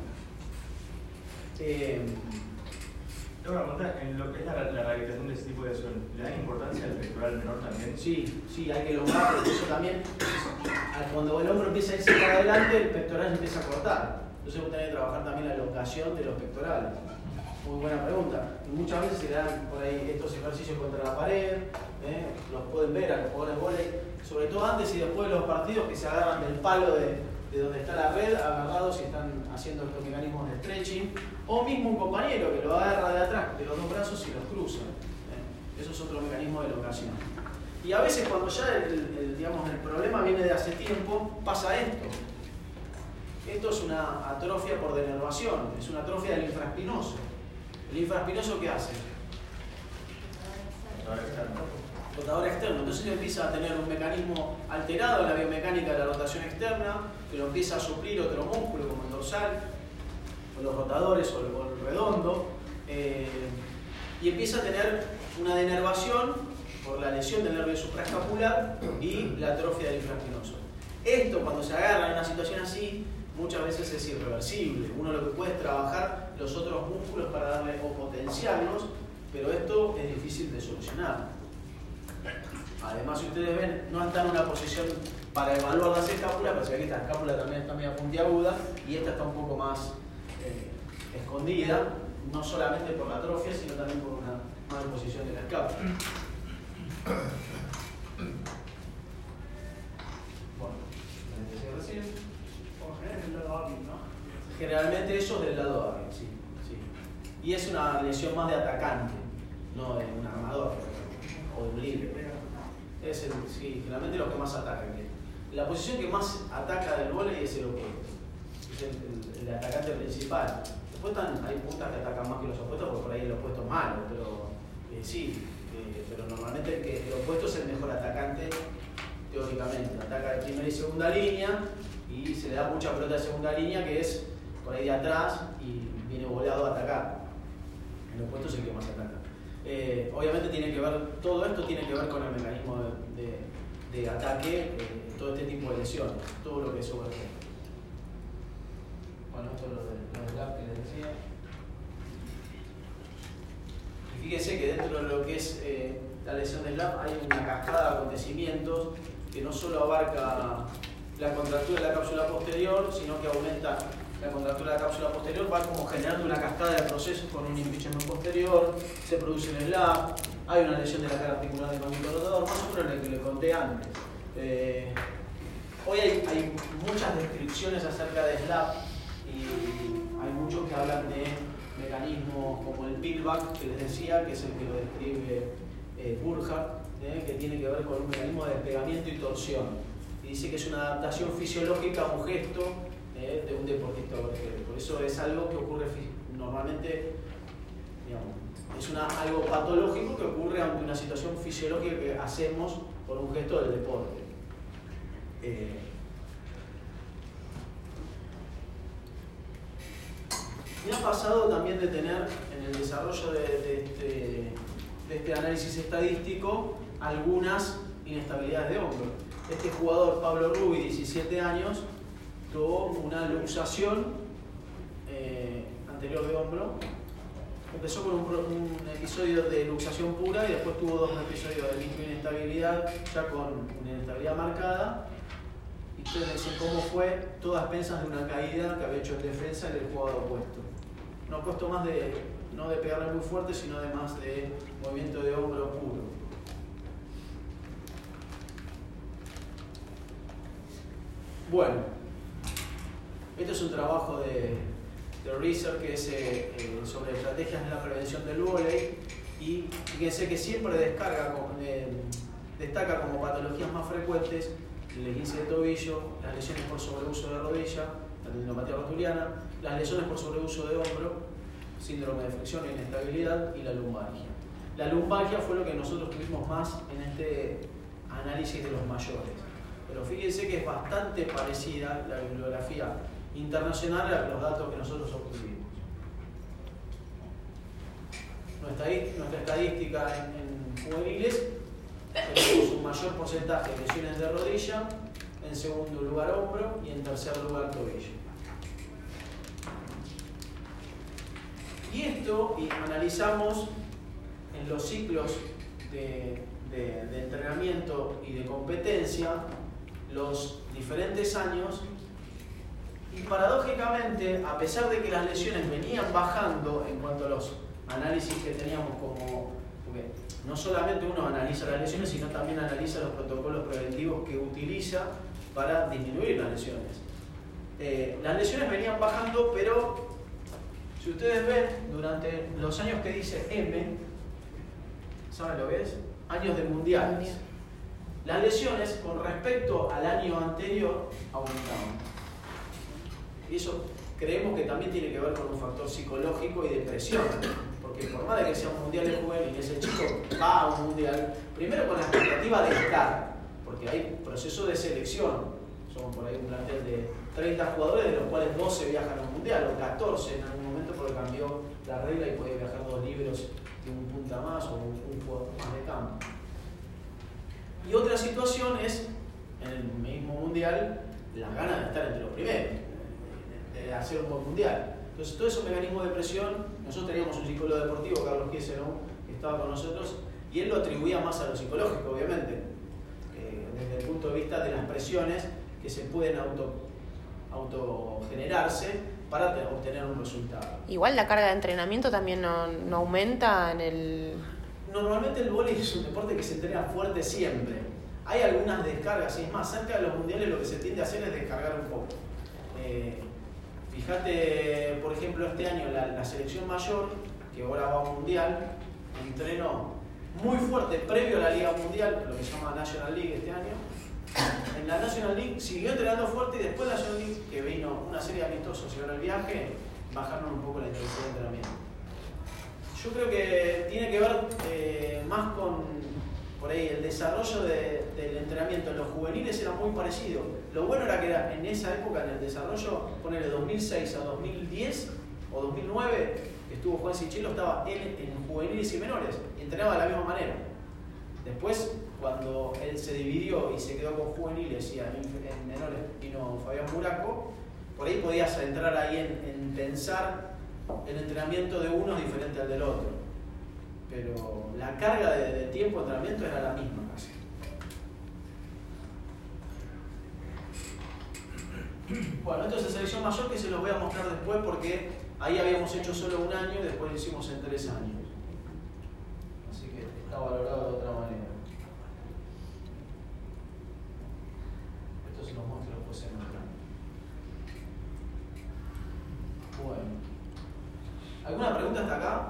Tengo una pregunta, en lo que es la rehabilitación de ese tipo de lesión, ¿le da importancia al pectoral menor también? Sí, hay que elongar, porque eso también, cuando el hombro empieza a irse para adelante, el pectoral empieza a cortar. Entonces vos tenés que trabajar también la elongación de los pectorales. Muy buena pregunta. Y muchas veces se dan por ahí estos ejercicios contra la pared, los pueden ver a los jugadores de vóley, sobre todo antes y después de los partidos, que se agarran del palo de donde está la red, agarrados y están haciendo estos mecanismos de stretching, o mismo un compañero que lo agarra de atrás de los dos brazos y los cruza. Eso es otro mecanismo de elongación. Y a veces cuando ya el problema viene de hace tiempo, pasa esto. Esto es una atrofia por denervación, es una atrofia del infraespinoso. ¿El infraespinoso qué hace? Rotador externo. Entonces empieza a tener un mecanismo alterado en la biomecánica de la rotación externa, que lo empieza a suplir otro músculo como el dorsal, o los rotadores, o el redondo, y empieza a tener una denervación por la lesión del nervio supraescapular y la atrofia del infraespinoso. Esto, cuando se agarra en una situación así, muchas veces es irreversible. Uno lo que puede es trabajar los otros músculos para darle o potenciarlos, pero esto es difícil de solucionar. Además, si ustedes ven, no está en una posición para evaluar las escápulas, pero se ve que esta escápula también está media puntiaguda y esta está un poco más escondida, no solamente por la atrofia, sino también por una mala posición de la escápula. Bueno, decía recién. Por lo general es del lado hábil, ¿no? Generalmente eso es del lado hábil, sí. Y es una lesión más de atacante, no de un armador o de un libre. Sí, generalmente lo que más ataca. La posición que más ataca del vóley es el opuesto. Es el atacante principal. Después hay puntas que atacan más que los opuestos, porque por ahí el opuesto es malo, pero pero normalmente el opuesto es el mejor atacante teóricamente. Ataca de primera y segunda línea y se le da mucha pelota de segunda línea, que es por ahí de atrás y viene volado a atacar. El opuesto es el que más ataca. Obviamente todo esto tiene que ver con el mecanismo de ataque, todo este tipo de lesiones, todo lo que es overhead. Bueno, esto es lo de SLAP que les decía. Y fíjense que dentro de lo que es la lesión de SLAP hay una cascada de acontecimientos que no solo abarca la contractura de la cápsula posterior, sino que aumenta la contractura de la cápsula posterior, va como generando una cascada de procesos con un impingement posterior, se produce un SLAP, hay una lesión de la cara articular del manguito rotador, más o menos en el que le conté antes. Hoy hay muchas descripciones acerca de SLAP y hay muchos que hablan de mecanismos como el pillback, que les decía, que es el que lo describe Burkhardt, que tiene que ver con un mecanismo de despegamiento y torsión. Y dice que es una adaptación fisiológica a un gesto de un deportista overhead. Por eso es algo que ocurre normalmente, digamos, es algo patológico que ocurre ante una situación fisiológica que hacemos por un gesto del deporte. Me ha pasado también de tener en el desarrollo de este análisis estadístico algunas inestabilidades de hombro. Este jugador, Pablo Rubi, 17 años, tuvo una luxación anterior de hombro empezó con un episodio de luxación pura y después tuvo 2 episodios de microinestabilidad, ya con una inestabilidad marcada. Y ustedes dicen cómo fue, todas pensas de una caída que había hecho en defensa en el jugador opuesto. No puesto más no de pegarle muy fuerte, sino de más de movimiento de hombro puro. Bueno, esto es un trabajo de Research que es sobre estrategias de la prevención del vóley, y fíjense que siempre destaca como patologías más frecuentes el esguince de tobillo, las lesiones por sobreuso de rodilla, la tendinopatía rotuliana, las lesiones por sobreuso de hombro, síndrome de flexión e inestabilidad, y la lumbalgia. La lumbalgia fue lo que nosotros tuvimos más en este análisis de los mayores, pero fíjense que es bastante parecida la bibliografía internacional a los datos que nosotros obtuvimos. Nuestra estadística en juveniles, tenemos un mayor porcentaje de lesiones de rodilla, en segundo lugar hombro y en tercer lugar tobillo. Y esto analizamos en los ciclos de entrenamiento y de competencia los diferentes años. Y paradójicamente, a pesar de que las lesiones venían bajando en cuanto a los análisis que teníamos porque no solamente uno analiza las lesiones, sino también analiza los protocolos preventivos que utiliza para disminuir las lesiones. Las lesiones venían bajando, pero si ustedes ven, durante los años que dice M, ¿saben lo que es? Años de mundiales. Las lesiones con respecto al año anterior aumentaban. Y eso creemos que también tiene que ver con un factor psicológico y de presión, porque por más de que sea un mundial de juvenil, ese chico va a un mundial, primero con la expectativa de estar, porque hay proceso de selección, somos por ahí un plantel de 30 jugadores, de los cuales 12 viajan a un mundial, o 14 en algún momento porque cambió la regla y puede viajar 2 libros de un punta más o un jugador más de campo. Y otra situación es, en el mismo mundial, las ganas de estar entre los primeros, de hacer un buen mundial. Entonces, todo ese mecanismo de presión, nosotros teníamos un psicólogo deportivo, Carlos Kiesero, que estaba con nosotros, y él lo atribuía más a lo psicológico, obviamente, desde el punto de vista de las presiones que se pueden autogenerarse para obtener un resultado. Igual la carga de entrenamiento también no aumenta en el... Normalmente el vóley es un deporte que se entrena fuerte siempre. Hay algunas descargas, y es más, cerca de los mundiales lo que se tiende a hacer es descargar un poco. Fíjate, por ejemplo, este año la selección mayor, que ahora va a un mundial, entrenó muy fuerte previo a la Liga Mundial, lo que se llama National League este año. En la National League siguió entrenando fuerte y después de la National League, que vino una serie de amistosos y ahora el viaje, bajaron un poco la intensidad de entrenamiento. Yo creo que tiene que ver más con, por ahí, el desarrollo del entrenamiento en los juveniles era muy parecido. Lo bueno era que en esa época, en el desarrollo, ponele 2006 a 2010 o 2009, que estuvo Juan Sichelo, estaba él en juveniles y menores, y entrenaba de la misma manera. Después, cuando él se dividió y se quedó con juveniles y en menores vino Fabián Buraco, por ahí podías entrar ahí en pensar el entrenamiento de uno es diferente al del otro, pero la carga de tiempo de entrenamiento era la misma casi. Bueno, esto es la selección mayor que se los voy a mostrar después porque ahí habíamos hecho solo un año y después lo hicimos en 3 años. Así que está valorado de otra manera. Esto se los muestro después en el plan. Bueno. ¿Alguna pregunta hasta acá?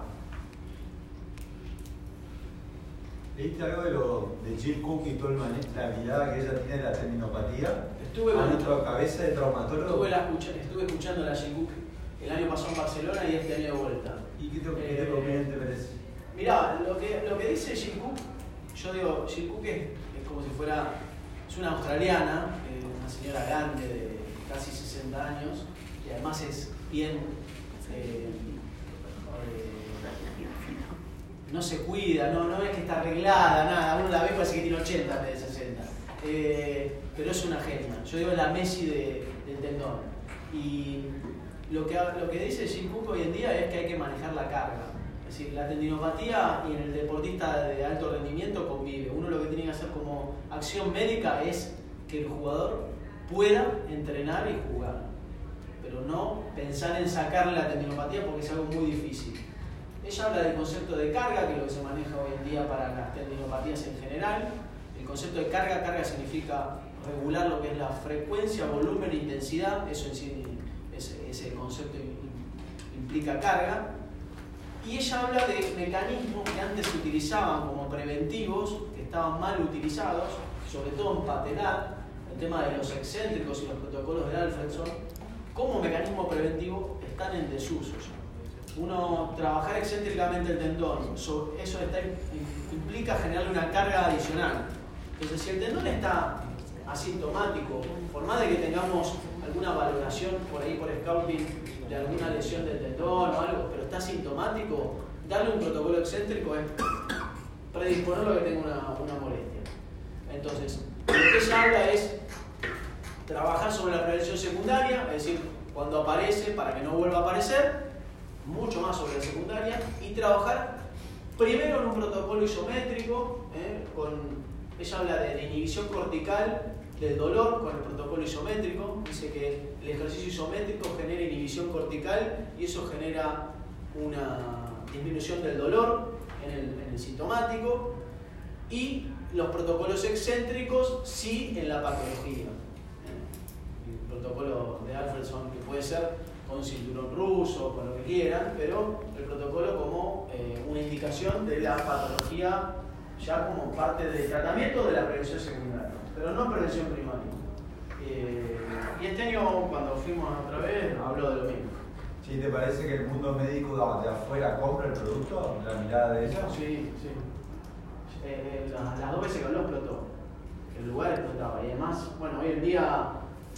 ¿Leíste algo de Jill Cook y todo el manejo, la mirada que ella tiene de la tendinopatía? A nuestra cabeza de traumatólogo. Estuve escuchando a la Jill Cook el año pasado en Barcelona y este año de vuelta. ¿Y qué te parece? Mirá, lo que dice Jill Cook, yo digo, Jill Cook es como si fuera, es una australiana, una señora grande de casi 60 años, y además es bien... no se cuida, no es que está arreglada, nada, uno la ve parece que tiene 80 en vez de 60, pero es una genia. Yo digo la Messi del tendón. Y lo que dice Jim Cook hoy en día es que hay que manejar la carga. Es decir, la tendinopatía y en el deportista de alto rendimiento convive. Uno lo que tiene que hacer como acción médica es que el jugador pueda entrenar y jugar, pero no pensar en sacarle la tendinopatía porque es algo muy difícil. Ella habla del concepto de carga, que es lo que se maneja hoy en día para las tendinopatías en general. El concepto de carga significa regular lo que es la frecuencia, volumen e intensidad. Eso en sí, ese concepto implica carga. Y ella habla de mecanismos que antes se utilizaban como preventivos, que estaban mal utilizados, sobre todo en patelar, el tema de los excéntricos y los protocolos de Alfredson, como mecanismo preventivo están en desuso ya. Uno trabajar excéntricamente el tendón, eso implica generarle una carga adicional. Entonces, si el tendón está asintomático, por más de que tengamos alguna valoración por ahí por scouting de alguna lesión del tendón o algo, pero está asintomático, darle un protocolo excéntrico es predisponerlo a que tenga una molestia. Entonces, lo que ella habla es trabajar sobre la prevención secundaria, es decir, cuando aparece, para que no vuelva a aparecer, mucho más sobre la secundaria, y trabajar primero en un protocolo isométrico, ella habla de la inhibición cortical del dolor con el protocolo isométrico. Dice que el ejercicio isométrico genera inhibición cortical y eso genera una disminución del dolor en el sintomático, y los protocolos excéntricos sí en la patología. El protocolo de Alfredson, que puede ser con cinturón ruso, con lo que quieran, pero el protocolo como una indicación de la patología ya como parte del tratamiento de la prevención secundaria, pero no prevención primaria. Y este año, cuando fuimos otra vez, habló de lo mismo. ¿Sí te parece que el mundo médico de afuera compra el producto? ¿La mirada de ella? Sí, sí. Las dos veces que habló explotó. El lugar explotaba. Y además, bueno, hoy en día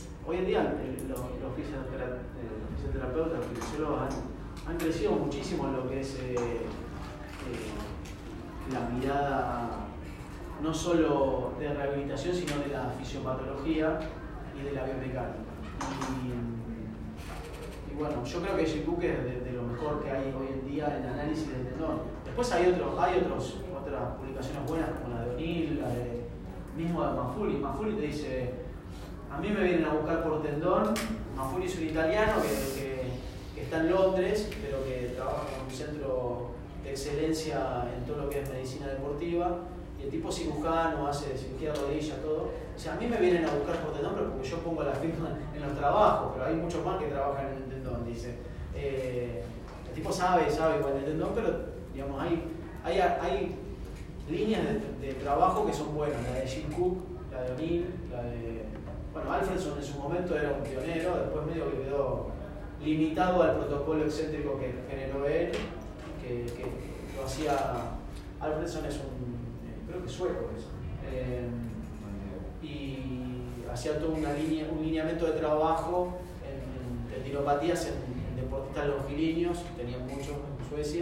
los fisioterapeutas, los fisiólogos han crecido muchísimo en lo que es la mirada no solo de rehabilitación, sino de la fisiopatología y de la biomecánica. Y bueno, yo creo que J-Book es de lo mejor que hay hoy en día en análisis del tendón. Después hay otras publicaciones buenas, como la de O'Neill, la de mismo de Mafuli. Mafuli te dice: a mí me vienen a buscar por tendón. Mafuli es un italiano que está en Londres, pero que trabaja en un centro de excelencia en todo lo que es medicina deportiva. Y el tipo cirujano, hace cirugía de rodilla, todo. O sea, a mí me vienen a buscar por tendón, pero porque yo pongo la firma en los trabajos, pero hay muchos más que trabajan en el tendón, dice. El tipo sabe cuál es el tendón, pero digamos, hay líneas de trabajo que son buenas, la de Jim Cook, la de O'Neill, la de... Bueno, Alfredson en su momento era un pionero, después medio que quedó limitado al protocolo excéntrico que generó él, que lo hacía... Alfredson es creo que sueco eso. Y hacía todo un lineamiento de trabajo en tendinopatías en deportistas longilíneos, tenían muchos en Suecia,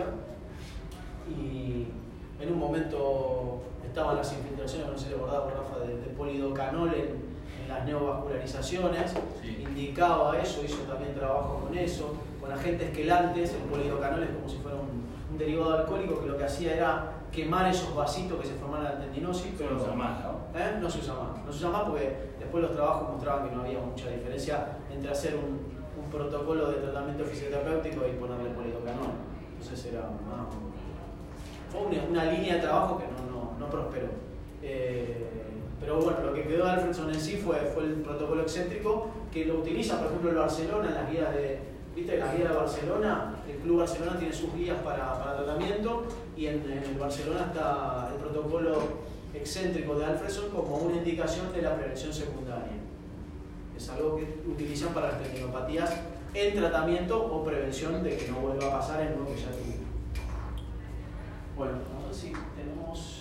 y en un momento estaban las infiltraciones, no sé si recordaba Rafa, de polidocanol en las neovascularizaciones, sí. Indicaba eso, hizo también trabajo con eso, con agentes quelantes. El polidocanol es como si fuera un derivado alcohólico que lo que hacía era quemar esos vasitos que se formaban en la tendinosis. Pero no se usa más, ¿no? No se usa más. No se usa más porque después los trabajos mostraban que no había mucha diferencia entre hacer un protocolo de tratamiento fisioterapéutico y ponerle polidocanol. Entonces fue una línea de trabajo que no prosperó. Pero bueno, lo que quedó de Alfredson en sí fue el protocolo excéntrico, que lo utiliza, por ejemplo, el Barcelona en las guías de... ¿Viste? La guía de Barcelona, el Club Barcelona tiene sus guías para tratamiento, y en el Barcelona está el protocolo excéntrico de Alfredson como una indicación de la prevención secundaria. Es algo que utilizan para las tendinopatías en tratamiento o prevención de que no vuelva a pasar en uno que ya tuvo. Bueno, no sé si tenemos...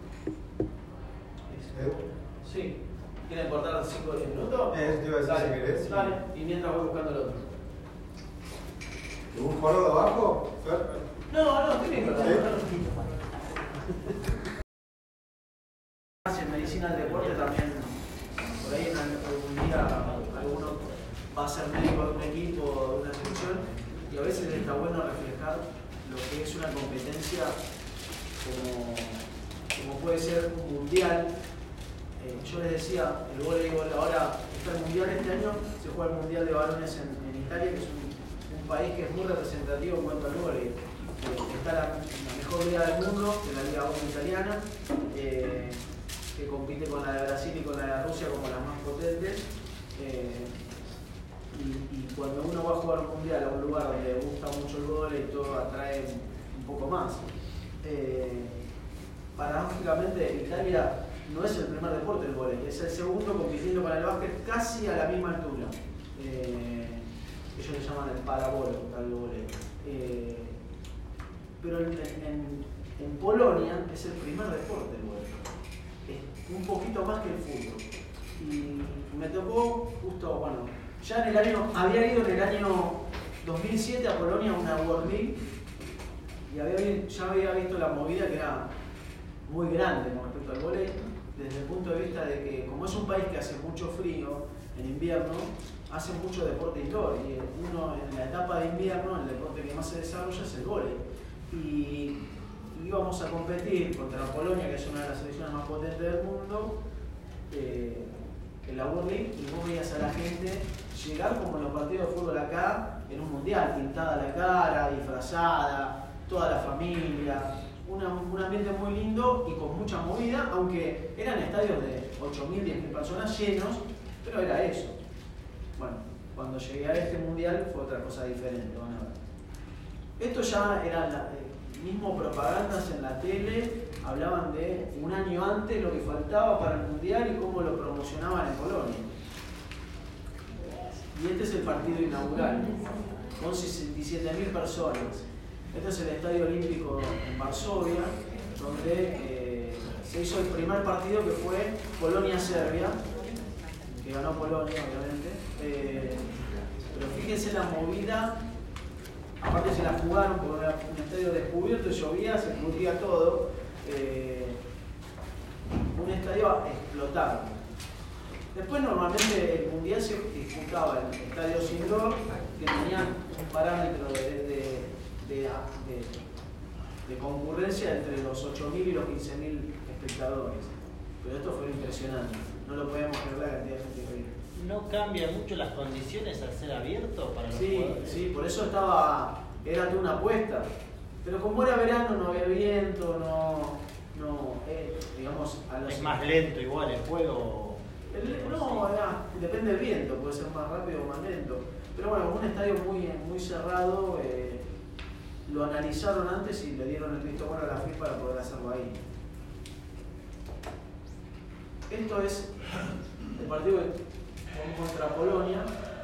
Sí. ¿Quieren cortar 5 o 10 minutos? Te iba a decir si querés. Dale, y mientras voy buscando el otro. ¿Un foro de abajo? No, estoy bien cortado. En medicina del deporte también, por ahí algún día alguno va a ser médico de un equipo o de una selección, y a veces está bueno reflejar lo que es una competencia como puede ser un mundial. Yo les decía, el voleibol ahora está el mundial este año, se juega el mundial de varones en Italia, que es un país que es muy representativo en cuanto al voleibol. Está la mejor liga del mundo, que es la Liga 1 italiana, que compite con la de Brasil y con la de Rusia como las más potentes. Y cuando uno va a jugar un mundial a un lugar donde le gusta mucho el voleibol, todo atrae un poco más. Paradójicamente, Italia no es el primer deporte el voleibol, es el segundo compitiendo con el básquet casi a la misma altura. Ellos le llaman el parabolo al voleibol. Pero en Polonia es el primer deporte el voleibol. Es un poquito más que el fútbol. Y me tocó justo, bueno, ya había ido en el año 2007 a Polonia a una World League y ya había visto la movida que era muy grande con respecto al voleibol, desde el punto de vista de que como es un país que hace mucho frío en invierno, hace mucho deporte indoor y uno en la etapa de invierno, el deporte que más se desarrolla es el voleibol. Y íbamos a competir contra Polonia, que es una de las selecciones más potentes del mundo, en la World League, y vos veías a la gente llegar como en los partidos de fútbol acá, en un mundial, pintada la cara, disfrazada, toda la familia, un ambiente muy lindo y con mucha movida, aunque eran estadios de 8.000, 10.000 personas llenos, pero era eso. Bueno, cuando llegué a este mundial fue otra cosa diferente, van a ver. Esto ya era mismo propagandas en la tele, hablaban de un año antes lo que faltaba para el mundial y cómo lo promocionaban en Polonia. Y este es el partido inaugural, con 67.000 personas. Este es el Estadio Olímpico en Varsovia, donde se hizo el primer partido que fue Polonia-Serbia, que ganó Polonia obviamente. Pero fíjense la movida. Aparte se la jugaron por un estadio descubierto, llovía, se pudría todo. Un estadio explotado. Después normalmente el mundial se disputaba en estadios indoor que tenían un parámetro de concurrencia entre los 8.000 y los 15.000 espectadores. Pero esto fue impresionante. No lo podíamos creer la cantidad de gente que había. ¿No cambia mucho las condiciones al ser abierto para los jugadores? Sí, por eso era toda una apuesta. Pero como era verano, no había viento, digamos... ¿Es más lento igual el juego? Depende del viento, puede ser más rápido o más lento. Pero bueno, un estadio muy cerrado, lo analizaron antes y le dieron el visto bueno a la FIFA para poder hacerlo ahí. Esto es el partido contra Polonia.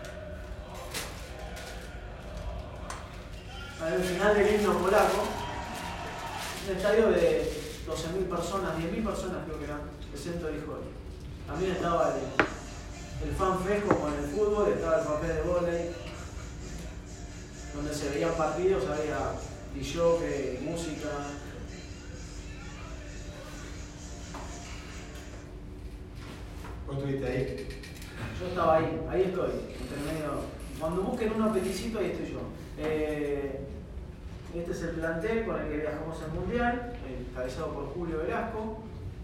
Al final del himno polaco, un estadio de 12.000 personas, 10.000 personas creo que eran, excepto el hijo. También estaba el fanfest como en el fútbol, estaba el papel de vóley, donde se veían partidos, había DJ, música. ¿Vos estuviste ahí? Yo estaba ahí estoy, entre medio. Cuando busquen un apetitito, ahí estoy yo. Este es el plantel con el que viajamos al mundial, encabezado por Julio Velasco.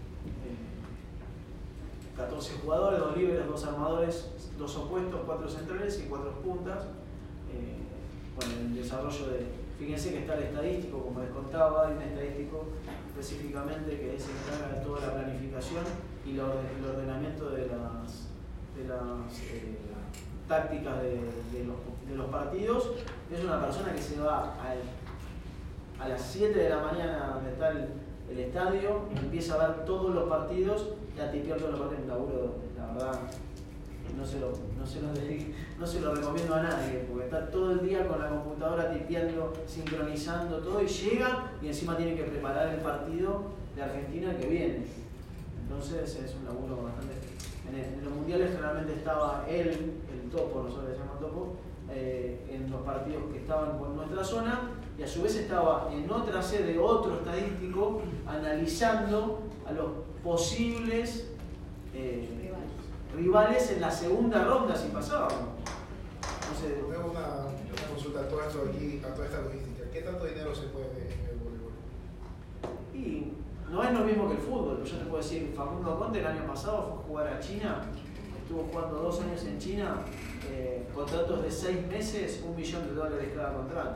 14 jugadores, 2 líberos, 2 armadores, 2 opuestos, 4 centrales y 4 puntas. Bueno, el desarrollo fíjense que está el estadístico, como les contaba, hay un estadístico específicamente que se encarga de toda la planificación y el ordenamiento de las tácticas de los partidos. Es una persona que se va a las 7 de la mañana donde está el estadio, empieza a ver todos los partidos y a tipear todos los partidos. Un laburo, la verdad, no se lo recomiendo a nadie, porque está todo el día con la computadora tipeando, sincronizando todo y llega y encima tiene que preparar el partido de Argentina que viene. Entonces es un laburo bastante... En los mundiales generalmente estaba el topo, nosotros le llamamos topo, en los partidos que estaban por nuestra zona, y a su vez estaba en otra sede otro estadístico analizando a los posibles rivales en la segunda ronda si pasábamos. Tengo una consulta a todo esto aquí, a toda esta logística. ¿Qué tanto dinero se puede en el voleibol? Y no es lo mismo que el fútbol. Yo te puedo decir, Facundo Conte el año pasado fue a jugar a China, estuvo jugando 2 años en China, contratos de 6 meses, $1 millón cada contrato.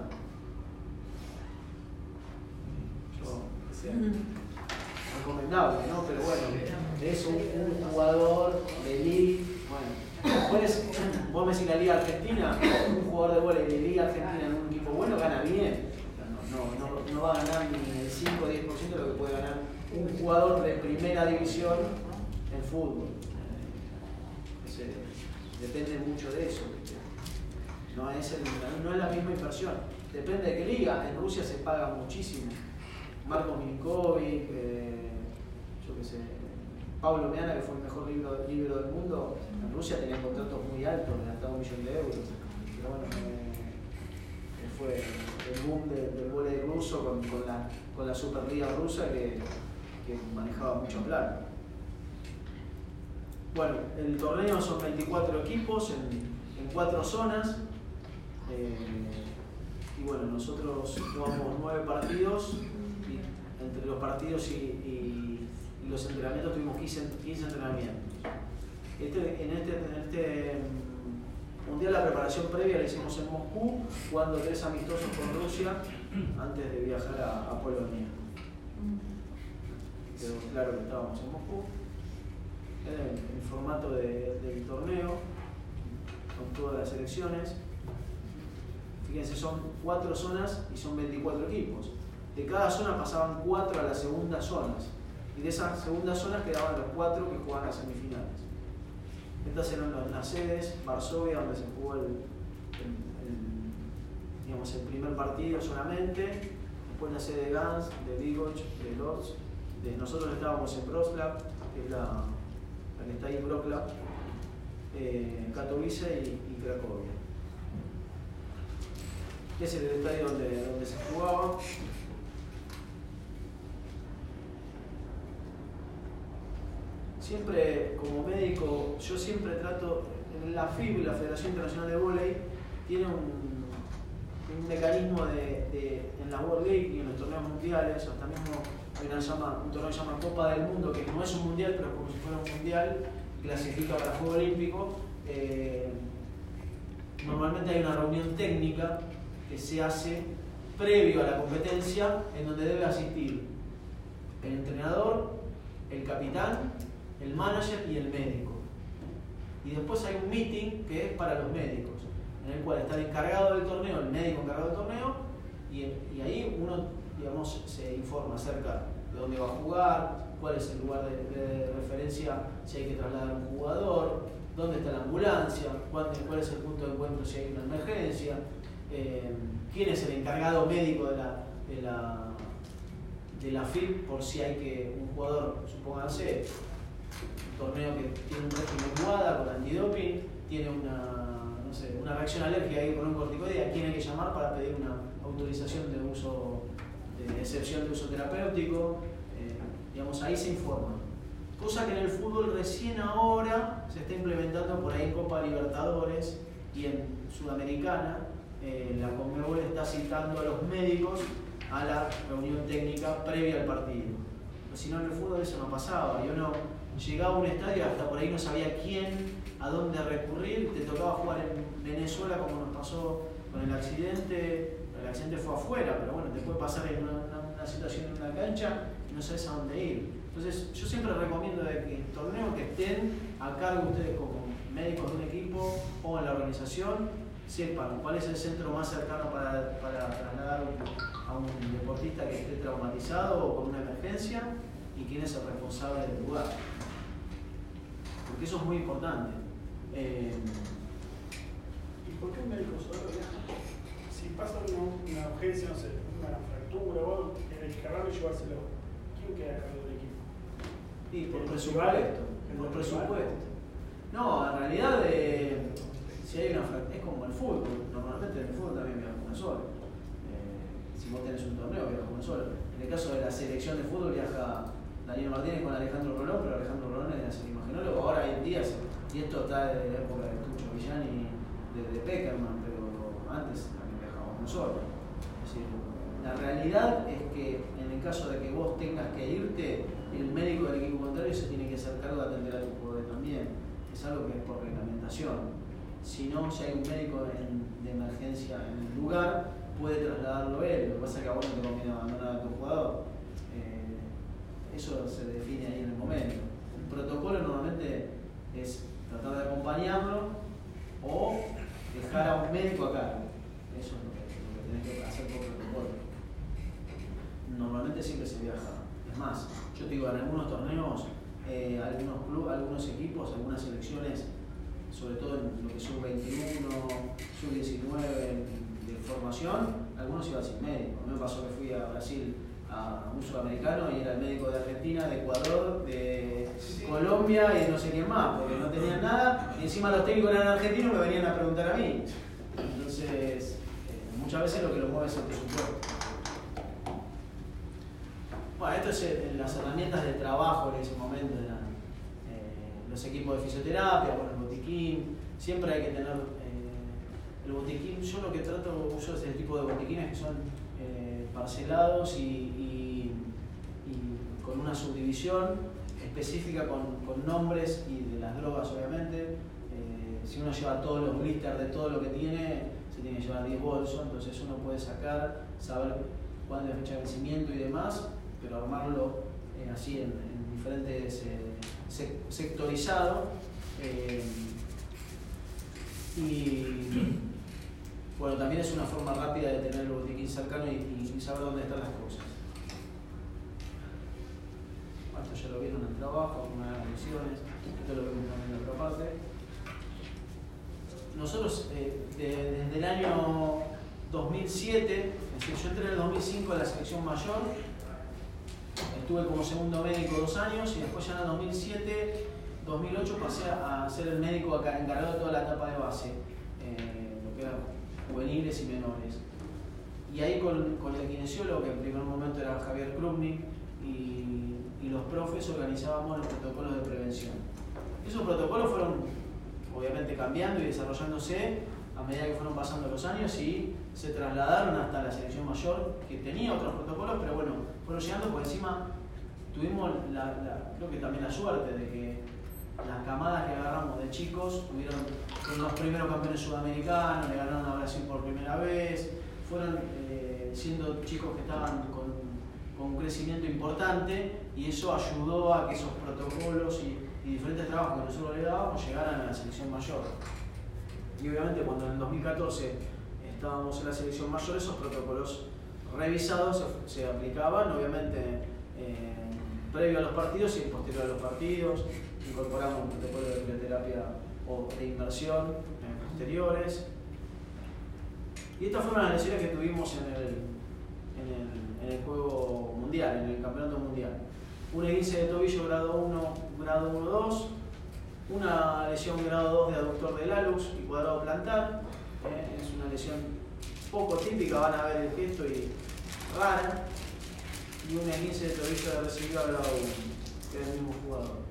Recomendable, ¿no? Pero bueno, es un jugador de liga. Bueno, vos me decís la Liga Argentina, un jugador de vóley de Liga Argentina en un equipo bueno gana bien. No va a ganar ni el 5 o 10% de lo que puede ganar un jugador de primera división en fútbol. Depende mucho de eso. No es la misma inversión. Depende de qué liga. En Rusia se paga muchísimo. Marco Milinkovic, yo qué sé, Pablo Meana, que fue el mejor libro del mundo, en Rusia tenía contratos muy altos, de hasta €1 millón. Pero bueno, fue el boom del vóley ruso con la Superliga rusa que manejaba mucho plata. Bueno, el torneo son 24 equipos en 4 zonas. Y bueno, nosotros jugamos 9 partidos. Entre los partidos y los entrenamientos tuvimos 15 entrenamientos. En este mundial la preparación previa la hicimos en Moscú, jugando 3 amistosos con Rusia antes de viajar a Polonia. Quedó claro que estábamos en Moscú. El formato del torneo con todas las selecciones. Fíjense, son 4 zonas y son 24 equipos. De cada zona pasaban 4 a las segundas zonas. Y de esas segundas zonas quedaban los 4 que jugaban las semifinales. Estas eran las sedes: Varsovia, donde se jugó el primer partido solamente. Después la sede de Gans, de Bigotch, de Lodz. Nosotros estábamos en Wrocław, que es la que está ahí en Wrocław, Katowice y Cracovia. Ese es el estadio donde se jugaba. Siempre, como médico, yo siempre trato, en la FIB, la Federación Internacional de Vóley, tiene un mecanismo en la World League y en los torneos mundiales, hasta mismo hay un torneo que se llama Copa del Mundo, que no es un mundial, pero como si fuera un mundial, clasifica para Juego Olímpico. Normalmente hay una reunión técnica que se hace previo a la competencia, en donde debe asistir el entrenador, el capitán, el manager y el médico. Y después hay un meeting que es para los médicos, en el cual está el encargado del torneo, el médico encargado del torneo, y ahí uno, digamos, se informa acerca de dónde va a jugar, cuál es el lugar de referencia, si hay que trasladar a un jugador, dónde está la ambulancia, cuál es el punto de encuentro si hay una emergencia, quién es el encargado médico de la FIB por si hay que un jugador, supónganse, un torneo que tiene un régimen WADA con antidoping, tiene una reacción alérgica ahí con un corticoide, ¿a quién hay que llamar para pedir una autorización de uso, de excepción de uso terapéutico? Digamos, ahí se informa. Cosa que en el fútbol recién ahora se está implementando por ahí en Copa Libertadores y en Sudamericana. La Conmebol está citando a los médicos a la reunión técnica previa al partido. Pero si no, en el fútbol eso no pasaba. Yo no llegaba a un estadio, hasta por ahí no sabía a dónde recurrir. Te tocaba jugar en Venezuela, como nos pasó con el accidente. El accidente fue afuera, pero bueno, te puede pasar en una situación en una cancha y no sabes a dónde ir. Entonces, yo siempre recomiendo de que el torneo que estén a cargo ustedes como médicos de un equipo o en la organización, sepan cuál es el centro más cercano para trasladar a un deportista que esté traumatizado o con una emergencia y quién es el responsable del lugar. Porque eso es muy importante. ¿Y por qué un médico solo viaja? Si pasa una urgencia, no sé, una fractura o algo, tiene que cargarlo y llevárselo. ¿Quién queda a cargo del equipo? Y por presupuesto. Por presupuesto. No, en realidad, si hay una fractura, es como el fútbol. Normalmente en el fútbol también viaja uno solo. Si vos tenés un torneo, viaja uno solo. En el caso de la selección de fútbol, viaja Daniel Martínez con Alejandro Rolón, pero Alejandro Rolón es el imaginólogo. Ahora hoy en día, y esto está desde la época de Tucho Villani, de Peckerman, pero antes también viajaba uno solo. Es decir, La realidad es que en el caso de que vos tengas que irte, el médico del equipo contrario se tiene que hacer cargo de atender a tu jugador también. Es algo que es por reglamentación. Si no, si hay un médico de emergencia en el lugar, puede trasladarlo él. Lo que pasa es que a vos no te conviene abandonar a tu jugador. Eso se define ahí en el momento. El protocolo normalmente es tratar de acompañarlo o dejar a un médico a cargo. Eso es lo que tenés que hacer por protocolo. Normalmente siempre se viaja. Es más, yo te digo, en algunos torneos, algunos clubes, algunos equipos, algunas selecciones, sobre todo en lo que son sub-21, sub-19 de formación, algunos iban sin médico. A mí me pasó que fui a Brasil a un sudamericano y era el médico de Argentina, de Ecuador, de Colombia y no sé quién más, porque no tenían nada y encima los técnicos eran argentinos me venían a preguntar a mí. Entonces, muchas veces lo que lo mueve es el presupuesto. Bueno, esto es las herramientas de trabajo en ese momento, los equipos de fisioterapia, bueno, el botiquín, siempre hay que tener el botiquín. Yo lo que uso es el tipo de botiquines que son parcelados y con una subdivisión específica con nombres y de las drogas, obviamente. Si uno lleva todos los blisters de todo lo que tiene, se tiene que llevar 10 bolsos, entonces uno puede sacar, saber cuándo es la fecha de vencimiento y demás, pero armarlo así en diferentes sectorizado. Y bueno, también es una forma rápida de tener el botiquín cercano y saber dónde están las cosas. Bueno, esto ya lo vieron en el trabajo, una de las lesiones, esto lo vemos también en otra parte. Nosotros desde el año 2007, es decir, yo entré en el 2005 en la selección mayor, estuve como segundo médico 2 años y después ya en el 2007, 2008 pasé a ser el médico acá encargado de toda la etapa de base, lo que eran juveniles y menores. Y ahí con el kinesiólogo, que en primer momento era Javier Krupnik, y los profes organizábamos los protocolos de prevención. Esos protocolos fueron obviamente cambiando y desarrollándose a medida que fueron pasando los años y se trasladaron hasta la selección mayor, que tenía otros protocolos, pero bueno, fueron llegando por encima. Tuvimos creo que también la suerte de que las camadas que agarramos de chicos fueron los primeros campeones sudamericanos, le ganaron a Brasil por primera vez, fueron siendo chicos que estaban con un crecimiento importante y eso ayudó a que esos protocolos y diferentes trabajos que nosotros le dábamos llegaran a la selección mayor. Y obviamente cuando en el 2014 estábamos en la selección mayor, esos protocolos revisados se aplicaban, obviamente previo a los partidos y posterior a los partidos. Incorporamos un protocolo de crioterapia o de inmersión posteriores. Y estas fueron las lesiones que tuvimos en el juego mundial, en el campeonato mundial. Un esguince de tobillo grado 1, grado 1-2, una lesión grado 2 de aductor del hallux y cuadrado plantar. Es una lesión poco típica, van a ver el gesto y rara. Y un esguince de tobillo de recibido grado 1, que es el mismo jugador.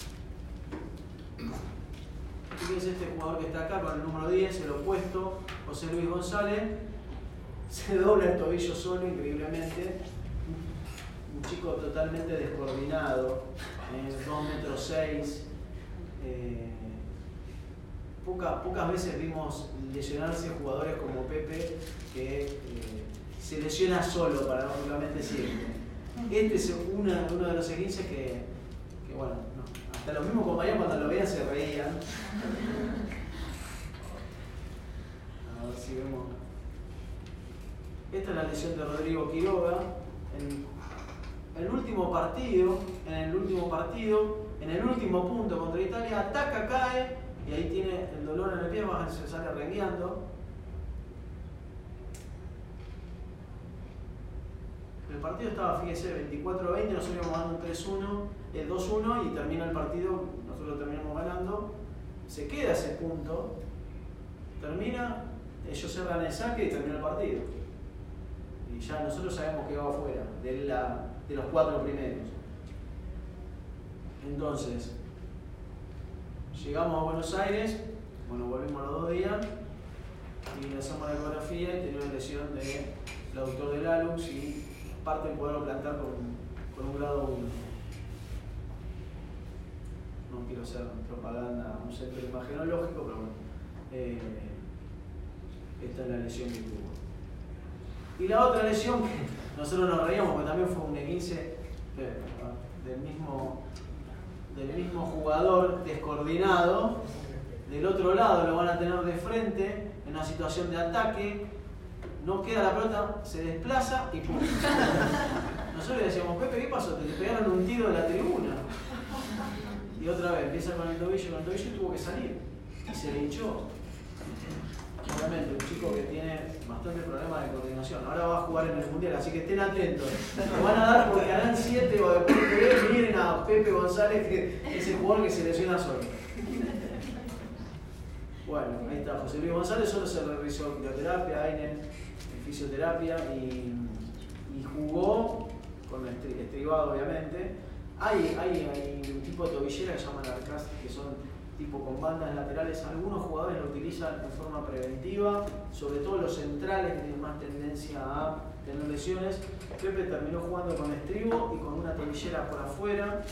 Fíjense este jugador que está acá con el número 10, el opuesto, José Luis González, se dobla el tobillo solo increíblemente. Un chico totalmente descoordinado, 2,6 metros. Pocas veces vimos lesionarse jugadores como Pepe, que se lesiona solo paradójicamente siempre. Este es uno de los esguinces que bueno, no, hasta los mismos compañeros cuando lo veían se reían. A ver si vemos. Esta es la lesión de Rodrigo Quiroga. En el último partido, en el último punto contra Italia, ataca, cae y ahí tiene el dolor en el pie, se sale rengueando. El partido estaba, fíjese, 24-20, nosotros íbamos ganando un 2-1 y termina el partido, nosotros terminamos ganando. Se queda ese punto, termina, ellos cerran el saque y termina el partido. Y ya nosotros sabemos que va afuera de los 4 primeros. Entonces, llegamos a Buenos Aires, bueno, volvimos los 2 días y le hacemos la ecografía y tenía una lesión de el autor del ALUX y parte del poderlo plantear con un grado 1. No quiero hacer propaganda a un centro imagenológico, pero bueno, esta es la lesión que tuvo. Y la otra lesión que nosotros nos reíamos, porque también fue un E15 del mismo jugador descoordinado. Del otro lado lo van a tener de frente en una situación de ataque, no queda la pelota, se desplaza y ¡pum! Nosotros le decíamos, Pepe, ¿qué pasó? Te pegaron un tiro de la tribuna. Y otra vez empieza con el tobillo y tuvo que salir. Y se le hinchó. Obviamente, un chico que tiene bastantes problemas de coordinación. Ahora va a jugar en el Mundial, así que estén atentos. Lo van a dar por Canal 7 o después TV, miren a Pepe González, que es el jugador que se lesiona solo. Bueno, ahí está José Luis González, solo se realizó bioterapia, AINE, fisioterapia y jugó con estribado, obviamente. Hay un tipo de tobillera que se llaman arcas, que son tipo con bandas laterales. Algunos jugadores lo utilizan de forma preventiva, sobre todo los centrales que tienen más tendencia a tener lesiones. Pepe terminó jugando con estribo y con una tobillera por afuera.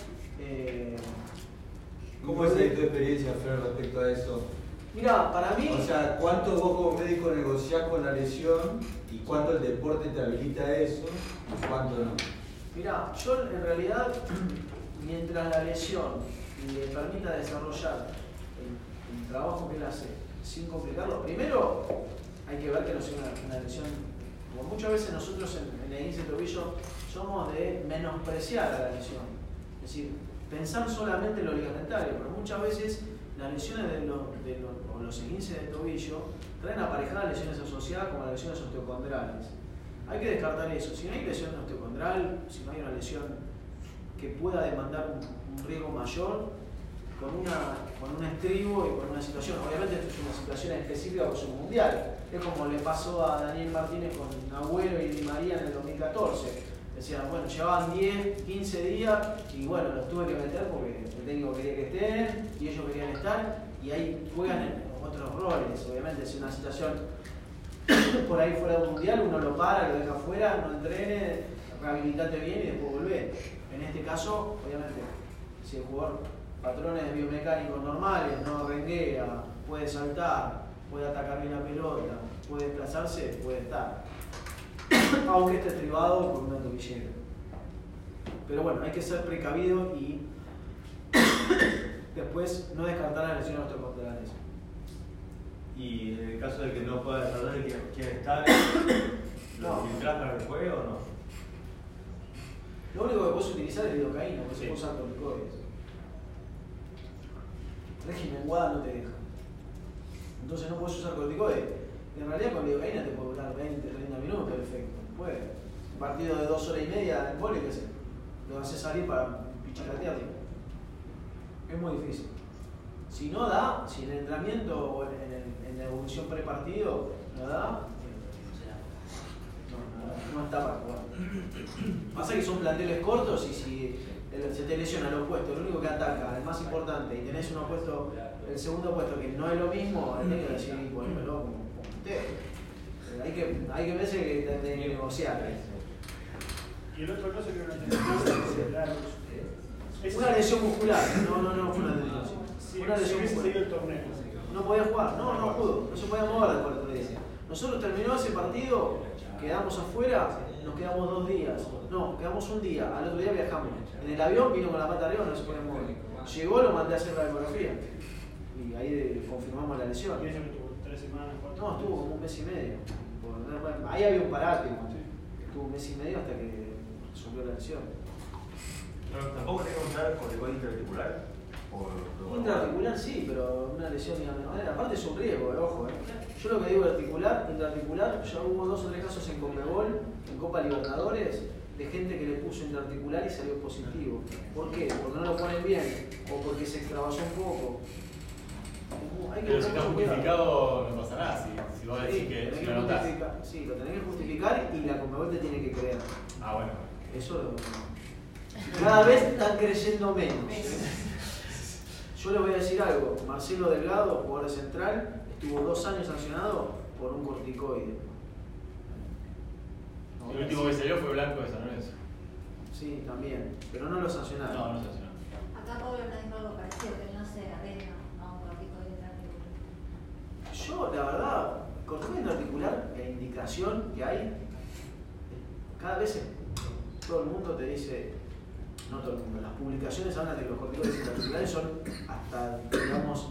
¿Cómo es tu experiencia, Fer, respecto a eso? Mira, para mí... O sea, ¿cuánto vos como médico negociás con la lesión y cuánto el deporte te habilita eso y cuánto no? Mira, yo en realidad, mientras la lesión le permita desarrollar el trabajo que él hace sin complicarlo, primero hay que ver que no sea una lesión, como muchas veces nosotros en el índice de tobillo somos de menospreciar a la lesión, es decir, pensar solamente en lo ligamentario, pero muchas veces las lesiones o los esguinces de tobillo traen aparejadas lesiones asociadas como las lesiones osteocondrales. Hay que descartar eso. Si no hay lesión osteocondral, si no hay una lesión que pueda demandar un riesgo mayor, con un estribo y con una situación. Obviamente esto es una situación específica por su mundial. Es como le pasó a Daniel Martínez con Agüero y Di María en el 2014. Decían, bueno, llevaban 10, 15 días y bueno, los tuve que meter porque el técnico quería que estén y ellos querían estar y ahí juegan en otros roles. Obviamente si una situación por ahí fuera de un mundial, uno lo para, lo deja afuera, no entrene, rehabilitate bien y después volvé. En este caso, obviamente, si el jugador patrones biomecánicos normales, no renguea, puede saltar, puede atacar bien la pelota, puede desplazarse, puede estar. Aunque esté estribado con una tobillera. Pero bueno, hay que ser precavido y después no descartar las lesiones osteocondrales. Y en el caso de que no pueda desarrollar y quiera estar, ¿lo filtrás para el juego o no? Lo único que puedes utilizar es lidocaína, porque se puede usar corticoides. Régimen WADA no te deja. Entonces no puedes usar corticoides. En realidad con lidocaína te puede durar 20, 30 minutos el efecto. Puede. Un partido de 2 horas y media en vóley, ¿qué haces? Lo haces salir para picharatearlo. Es muy difícil. Si no da, si en el entrenamiento o en la evolución prepartido no da, no está para jugar. Pasa que son planteles cortos y si se te lesiona el opuesto, el único que ataca, el más importante, y tenés un opuesto, el segundo opuesto que no es lo mismo, tenés que decir, ponelo como usted. Hay que verse que tenés que negociar. Y el otro caso que no entiendo es una lesión muscular, no fue una lesión. Una lesión muscular. El torneo. No podía jugar, no pudo, no se podía mover después del otro día. Nosotros terminó ese partido, quedamos afuera, nos quedamos 2 días. No, quedamos un día, al otro día viajamos. En el avión vino con la pata arriba, no se podía mover. Llegó, lo mandé a hacer la ecografía. Y ahí confirmamos la lesión. ¿Y eso que tuvo 3 semanas? 4 No, estuvo como un mes y medio. Ahí había un parate, estuvo un mes y medio hasta que resolvió la lesión. Pero tampoco tenés que usar corticoide intraarticular. Intraarticular sí, pero una lesión ligamentaria. Aparte es un riesgo, ojo. Yo lo que digo articular, intraarticular, ya hubo 2 o 3 casos en Conmebol, en Copa Libertadores, de gente que le puso intraarticular y salió positivo. ¿Por qué? Porque no lo ponen bien o porque se extravasó un poco. Hay que pero si está justificado no pasa nada, si vos decís que si lo notás. Sí, lo tenés que justificar y la Conmebol te tiene que creer. Ah, bueno. Eso cada vez están creyendo menos. Yo les voy a decir algo. Marcelo Delgado, jugador central, estuvo 2 años sancionado por un corticoide. El último que salió fue Blanco de San Lorenzo. Sí, también, pero no lo sancionaron. No, no sancionaron. Acá Pablo me dijo algo parecido, que no se arregla a un cortico de articular. Yo, la verdad, corticoide articular, la indicación que hay, cada vez todo el mundo te dice, no todo el mundo, las publicaciones hablan de que los corticoides articulares son hasta, digamos,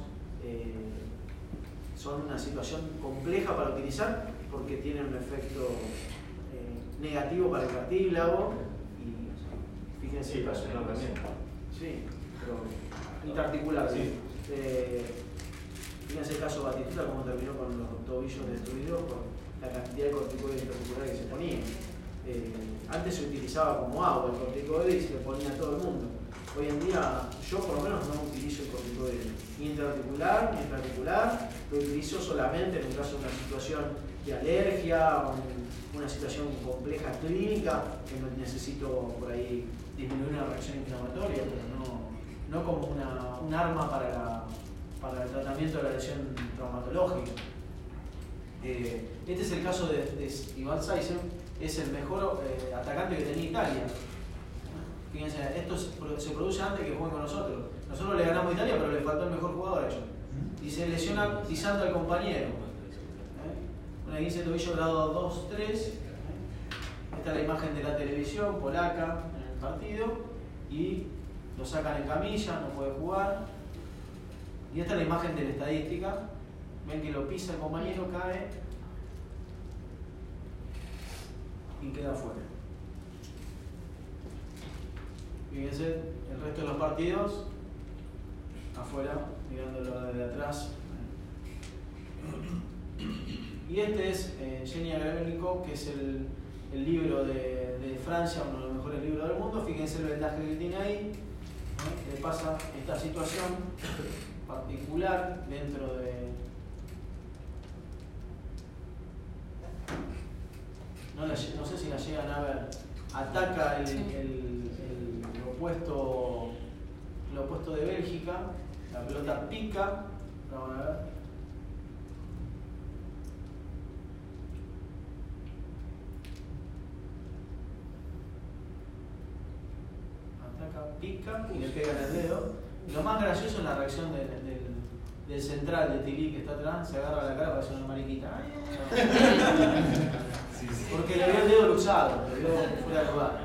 son una situación compleja para utilizar porque tienen un efecto negativo para el cartílago y fíjense Sí, el caso no, también. sí, pero interarticular. Sí. Fíjense el caso de Batistuta, cómo terminó con los tobillos destruidos por la cantidad de corticoides interarticulares que se ponían. Antes se utilizaba como agua el corticoide y se le ponía a todo el mundo. Hoy en día yo por lo menos no utilizo el corticoide ni intraarticular ni extraarticular, lo utilizo solamente en un caso de una situación de alergia o una situación compleja clínica que necesito por ahí disminuir una reacción inflamatoria, pero no como un arma para el tratamiento de la lesión traumatológica. Este es el caso de Ivan Saizen, es el mejor atacante que tenía Italia. Fíjense, esto se produce antes que jueguen con nosotros. Nosotros le ganamos a Italia, pero le faltó el mejor jugador a ellos. Y se lesiona pisando al compañero. Una 15 de tobillo grado 2, 3. Esta es la imagen de la televisión polaca en el partido. Y lo sacan en camilla, no puede jugar. Y esta es la imagen de la estadística. Ven que lo pisa el compañero, cae y queda fuera. Fíjense, el resto de los partidos afuera, mirándolo desde atrás. Y este es Genia Gravelikov, que es el libro de Francia, uno de los mejores libros del mundo. Fíjense el vendaje que tiene ahí, que pasa esta situación particular dentro de... No sé si la llegan a ver. Ataca el opuesto de Bélgica, la pelota pica, vamos a ver. Ataca, pica y le pega en el dedo. Y lo más gracioso es la reacción del central de Tilly que está atrás, se agarra la cara para hacer una mariquita. Porque le vio el dedo luxado, le vio fuera de lugar.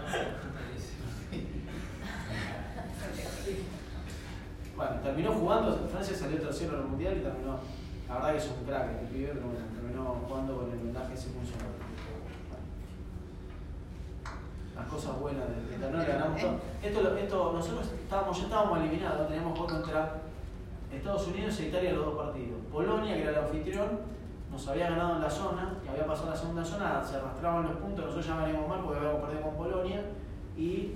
Bueno, terminó jugando, Francia salió tercero en el mundial y terminó. La verdad que es un crack este pibe, pero bueno, terminó jugando con el vendaje ese funcional. Las cosas buenas de torneo le ganamos todo. Esto nosotros ya estábamos eliminados, teníamos que jugar contra Estados Unidos e Italia los dos partidos. Polonia, que era el anfitrión, nos había ganado en la zona, y había pasado la segunda zona, se arrastraban los puntos, nosotros ya veníamos mal porque habíamos perdido con Polonia y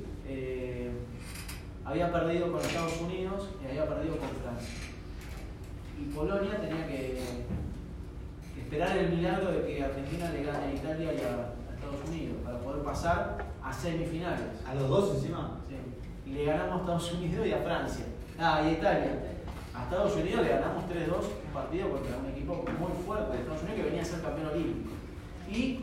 había perdido con Estados Unidos y había perdido con Francia. Y Polonia tenía que esperar el milagro de que Argentina le gane a Italia y a Estados Unidos para poder pasar a semifinales. ¿A los dos encima? Sí. Y le ganamos a Estados Unidos y a Francia. Y a Italia. A Estados Unidos le ganamos 3-2 un partido contra un equipo muy fuerte de Estados Unidos que venía a ser campeón olímpico. Y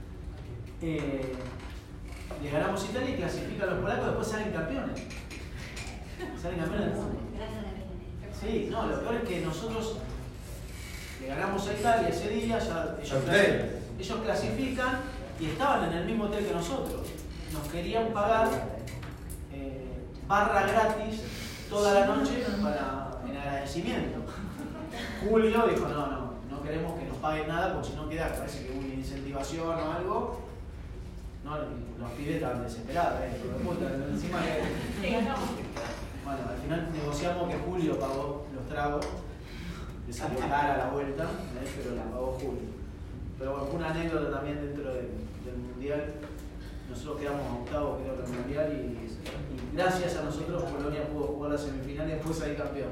le ganamos a Italia y clasifican a los polacos, después salen campeones. Salen campeones del mundo. Sí, no, lo peor es que nosotros le ganamos a Italia ese día, ya ellos clasifican y estaban en el mismo hotel que nosotros. Nos querían pagar barra gratis toda la noche en agradecimiento. Julio dijo, no queremos que nos paguen nada porque si no queda, parece que hubo una incentivación o algo. No, los pibes estaban desesperados, encima que... Bueno, al final negociamos que Julio pagó los tragos, le salió cara a la vuelta, pero la pagó Julio. Pero bueno, fue una anécdota también dentro del Mundial. Nosotros quedamos octavos, creo, del Mundial y gracias a nosotros Polonia pudo jugar la semifinal y después salir campeón.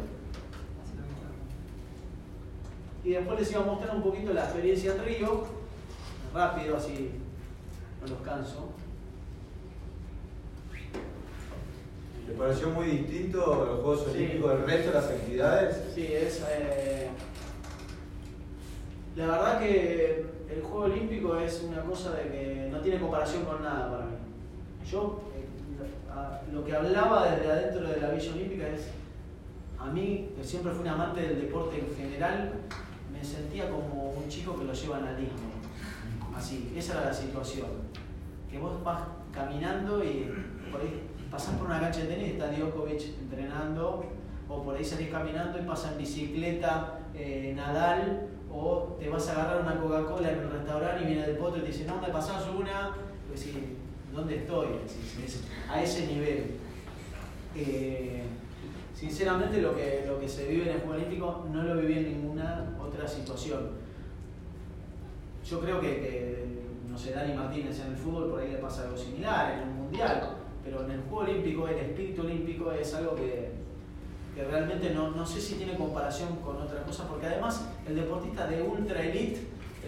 Y después les iba a mostrar un poquito la experiencia en Río, rápido, así no los canso. ¿Le pareció muy distinto los Juegos Olímpicos del resto de las actividades? Sí, la verdad que el Juego Olímpico es una cosa de que no tiene comparación con nada para mí. Yo, lo que hablaba desde adentro de la Villa Olímpica es, a mí, que siempre fui un amante del deporte en general, me sentía como un chico que lo llevan a Disney. Así, esa era la situación. Que vos vas caminando y por ahí pasás por una cancha de tenis y está Djokovic entrenando, o por ahí salís caminando y pasa en bicicleta Nadal, o te vas a agarrar una Coca-Cola en un restaurante y viene del potro y te dice, no, me pasás una, y decís, ¿dónde estoy? A ese nivel. Sinceramente lo que se vive en el Juego Olímpico no lo viví en ninguna otra situación. Yo creo que no sé, Dani Martínez en el fútbol por ahí le pasa algo similar, en el mundial, pero en el Juego Olímpico, el espíritu olímpico es algo que realmente no sé si tiene comparación con otra cosa, porque además el deportista de ultra elite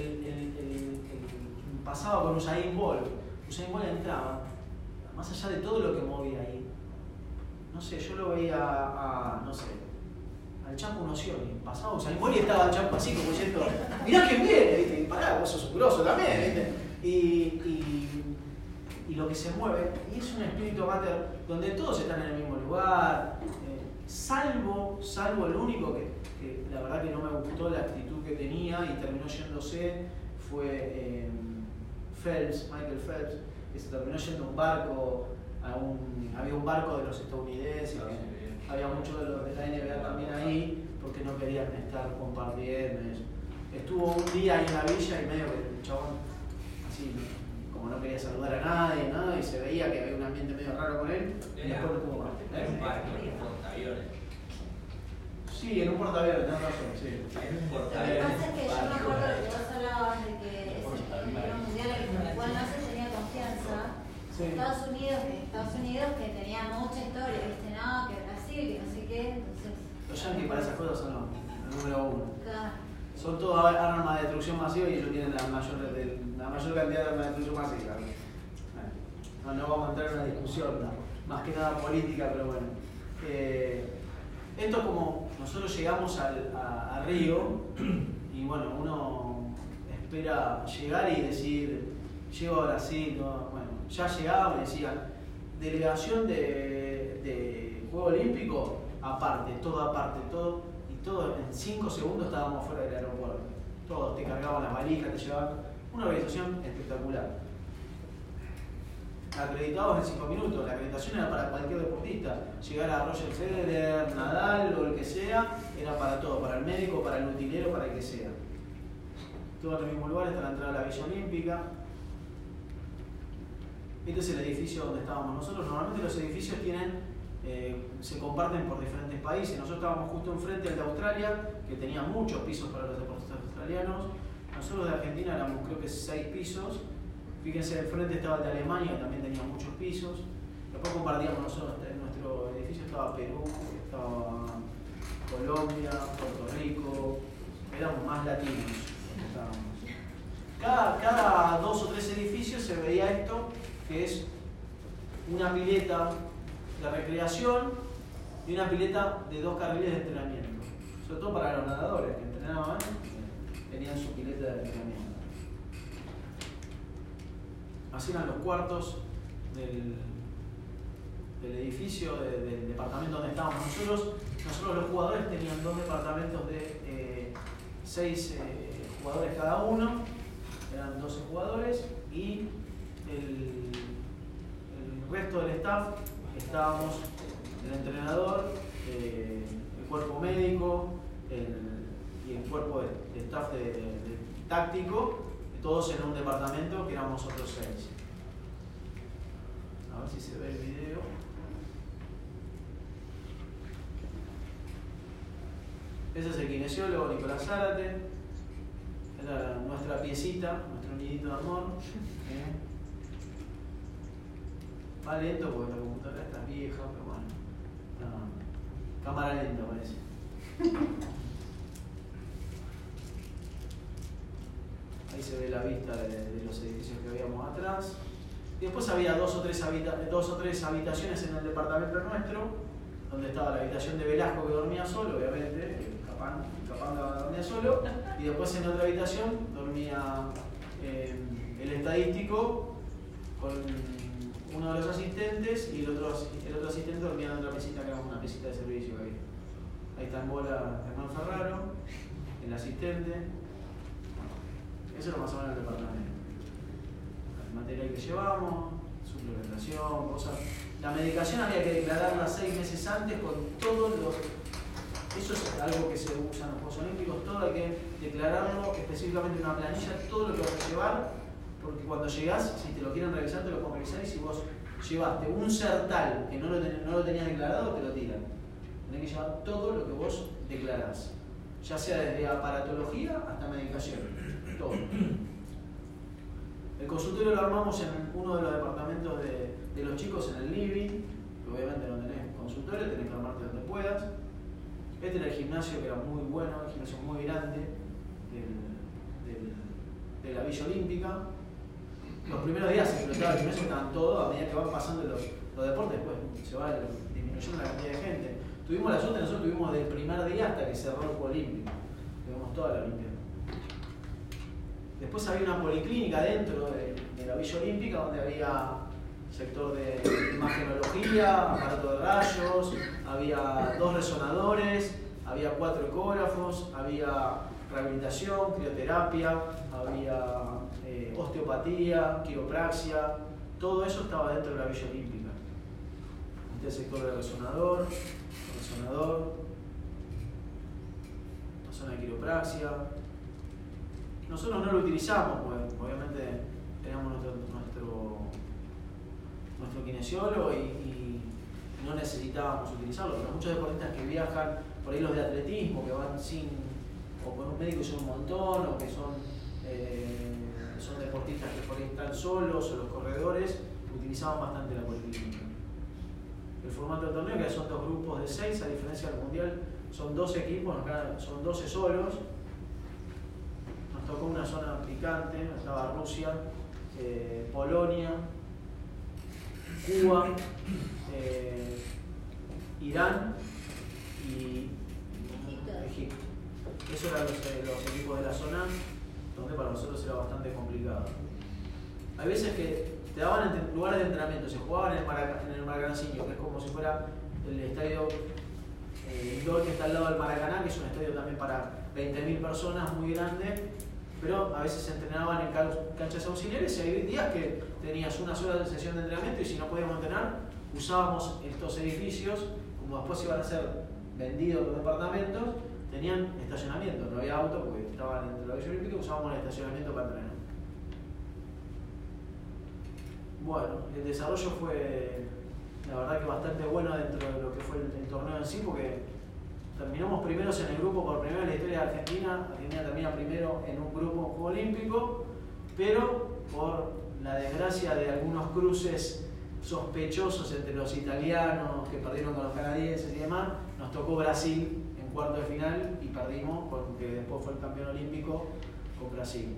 pasaba con Usain Bolt. Usain Bolt entraba, más allá de todo lo que movía ahí. No sé, yo lo veía no sé, al Chapo Nocioni. Pasaba Usain Bolt y estaba el Chapo así como diciendo, mirá quién viene, ¿viste? Y pará, vos sos grosso también, ¿viste? Y lo que se mueve, y es un espíritu amateur donde todos están en el mismo lugar, salvo el único que la verdad que no me gustó la actitud que tenía y terminó yéndose, fue Michael Phelps, que se terminó yendo a un barco, había un barco de los estadounidenses, había muchos de los de la NBA también ahí, porque no querían estar compartiendo eso. Estuvo un día ahí en la villa y medio que el chabón, así, como no quería saludar a nadie, nada, y se veía que había un ambiente medio raro con él, y después no pudo más. En un barco, en un portaaviones. Sí, en un portaaviones, tenés razón, sí. En un Lo que portaaviones. pasa es que yo me acuerdo de que vos hablabas de que el mundial con el cual no se tenía confianza. Sí. Estados Unidos que tenía mucha historia, ¿viste? No, que Brasil, que no sé qué, entonces. Los yankees para esas cosas son el número uno. Claro. Son todas armas de destrucción masiva y ellos tienen la mayor cantidad de armas de destrucción masiva. No vamos a entrar en una discusión, más que nada política, pero bueno. Esto es como nosotros llegamos a Río y bueno, uno espera llegar y decir, llego a Brasil, no, bueno, ya llegaba y decían, delegación de Juego Olímpico, aparte, todo, y todo en 5 segundos estábamos fuera del aeropuerto. Todos te cargaban las valijas, te llevaban. Una organización espectacular. Acreditados en 5 minutos, la acreditación era para cualquier deportista. Llegar a Roger Federer, Nadal o el que sea, era para todo, para el médico, para el utilero, para el que sea. Todo en el mismo lugar, está la entrada a la Villa Olímpica. Este es el edificio donde estábamos nosotros. Normalmente los edificios se comparten por diferentes países. Nosotros estábamos justo enfrente del de Australia, que tenía muchos pisos para los deportistas australianos. Nosotros de Argentina éramos creo que 6 pisos. Fíjense, enfrente estaba el de Alemania, que también tenía muchos pisos. Después compartíamos nosotros, en nuestro edificio estaba Perú, estaba Colombia, Puerto Rico. Éramos más latinos. Cada 2 o 3 edificios se veía esto, que es una pileta de recreación y una pileta de 2 carriles de entrenamiento. Sobre todo para los nadadores que entrenaban, tenían su pileta de entrenamiento. Así eran los cuartos del edificio, del departamento donde estábamos nosotros. Nosotros los jugadores tenían 2 departamentos de 6 jugadores cada uno, eran 12 jugadores, y el resto del staff estábamos el entrenador, el cuerpo médico y el cuerpo de staff de táctico, todos en un departamento que éramos otros 6. A ver si se ve el video. Ese es el kinesiólogo Nicolás Zárate. Era nuestra piecita, nuestro nidito de amor. Va lento porque la computadora está vieja, pero bueno. No. Cámara lenta parece. Ahí se ve la vista de los edificios que habíamos atrás. Y después había dos o tres habitaciones en el departamento nuestro, donde estaba la habitación de Velasco que dormía solo, obviamente, Capanga dormía solo, y después en otra habitación dormía el estadístico con uno de los asistentes y el otro asistente dormía en otra mesita, que era una mesita de servicio ahí. Ahí está en bola Germán Ferraro, el asistente. Eso es lo más o menos el departamento. El material que llevamos, suplementación, cosas. La medicación había que declararla 6 meses antes con todos los. Eso es algo que se usa en los Juegos Olímpicos, todo hay que declararlo específicamente en una planilla, todo lo que vas a llevar, porque cuando llegás, si te lo quieren revisar, te lo pueden revisar, y si vos llevaste un sertal que no lo tenías declarado, te lo tiran. Tenés que llevar todo lo que vos declarás, ya sea desde aparatología hasta medicación, todo. El consultorio lo armamos en uno de los departamentos de los chicos, en el living, que obviamente no tenés consultorio, tenés que armarte donde puedas. Este era el gimnasio, que era muy bueno, un gimnasio muy grande de la Villa Olímpica. Los primeros días se explotaba el gimnasio, estaban todos, a medida que van pasando los deportes, después se va disminuyendo la cantidad de gente. Tuvimos la suerte, nosotros tuvimos del primer día hasta que cerró el Juego Olímpico. Tuvimos toda la Olimpiada. Después había una policlínica dentro de la Villa Olímpica, donde había sector de imagenología, aparato de rayos, había 2 resonadores, había 4 ecógrafos, había rehabilitación, crioterapia, había osteopatía, quiropraxia, todo eso estaba dentro de la Villa Olímpica. Este es el sector de resonador, la zona de quiropraxia. Nosotros no lo utilizamos, pues obviamente teníamos nuestro kinesiólogo y no necesitábamos utilizarlo, pero muchos deportistas que viajan, por ahí los de atletismo, que van o con un médico son un montón, o que son deportistas que por ahí están solos, o los corredores, utilizaban bastante la policlínica. El formato del torneo, que son 2 grupos de 6, a diferencia del mundial, son 12 equipos, acá son 12 solos. Nos tocó una zona picante, estaba Rusia, Polonia, Cuba, Irán y Egipto. Esos eran los equipos de la zona, donde para nosotros era bastante complicado. Hay veces que te daban lugares de entrenamiento, se jugaban en el Maracaná-Cinco, que es como si fuera el estadio indoor que está al lado del Maracaná, que es un estadio también para 20.000 personas, muy grande, pero a veces se entrenaban en canchas auxiliares y hay días que tenías una sola sesión de entrenamiento y si no podíamos entrenar, usábamos estos edificios, como después iban a ser vendidos los departamentos, tenían estacionamiento, no había auto porque estaban dentro de la Villa Olímpica, usábamos el estacionamiento para entrenar. Bueno, el desarrollo fue la verdad que bastante bueno dentro de lo que fue el torneo en sí, porque terminamos primeros en el grupo por primera vez en la historia de Argentina. Argentina termina primero en un grupo en Juego Olímpico, pero por la desgracia de algunos cruces sospechosos entre los italianos que perdieron con los canadienses y demás, nos tocó Brasil en cuarto de final y perdimos, porque después fue el campeón olímpico con Brasil.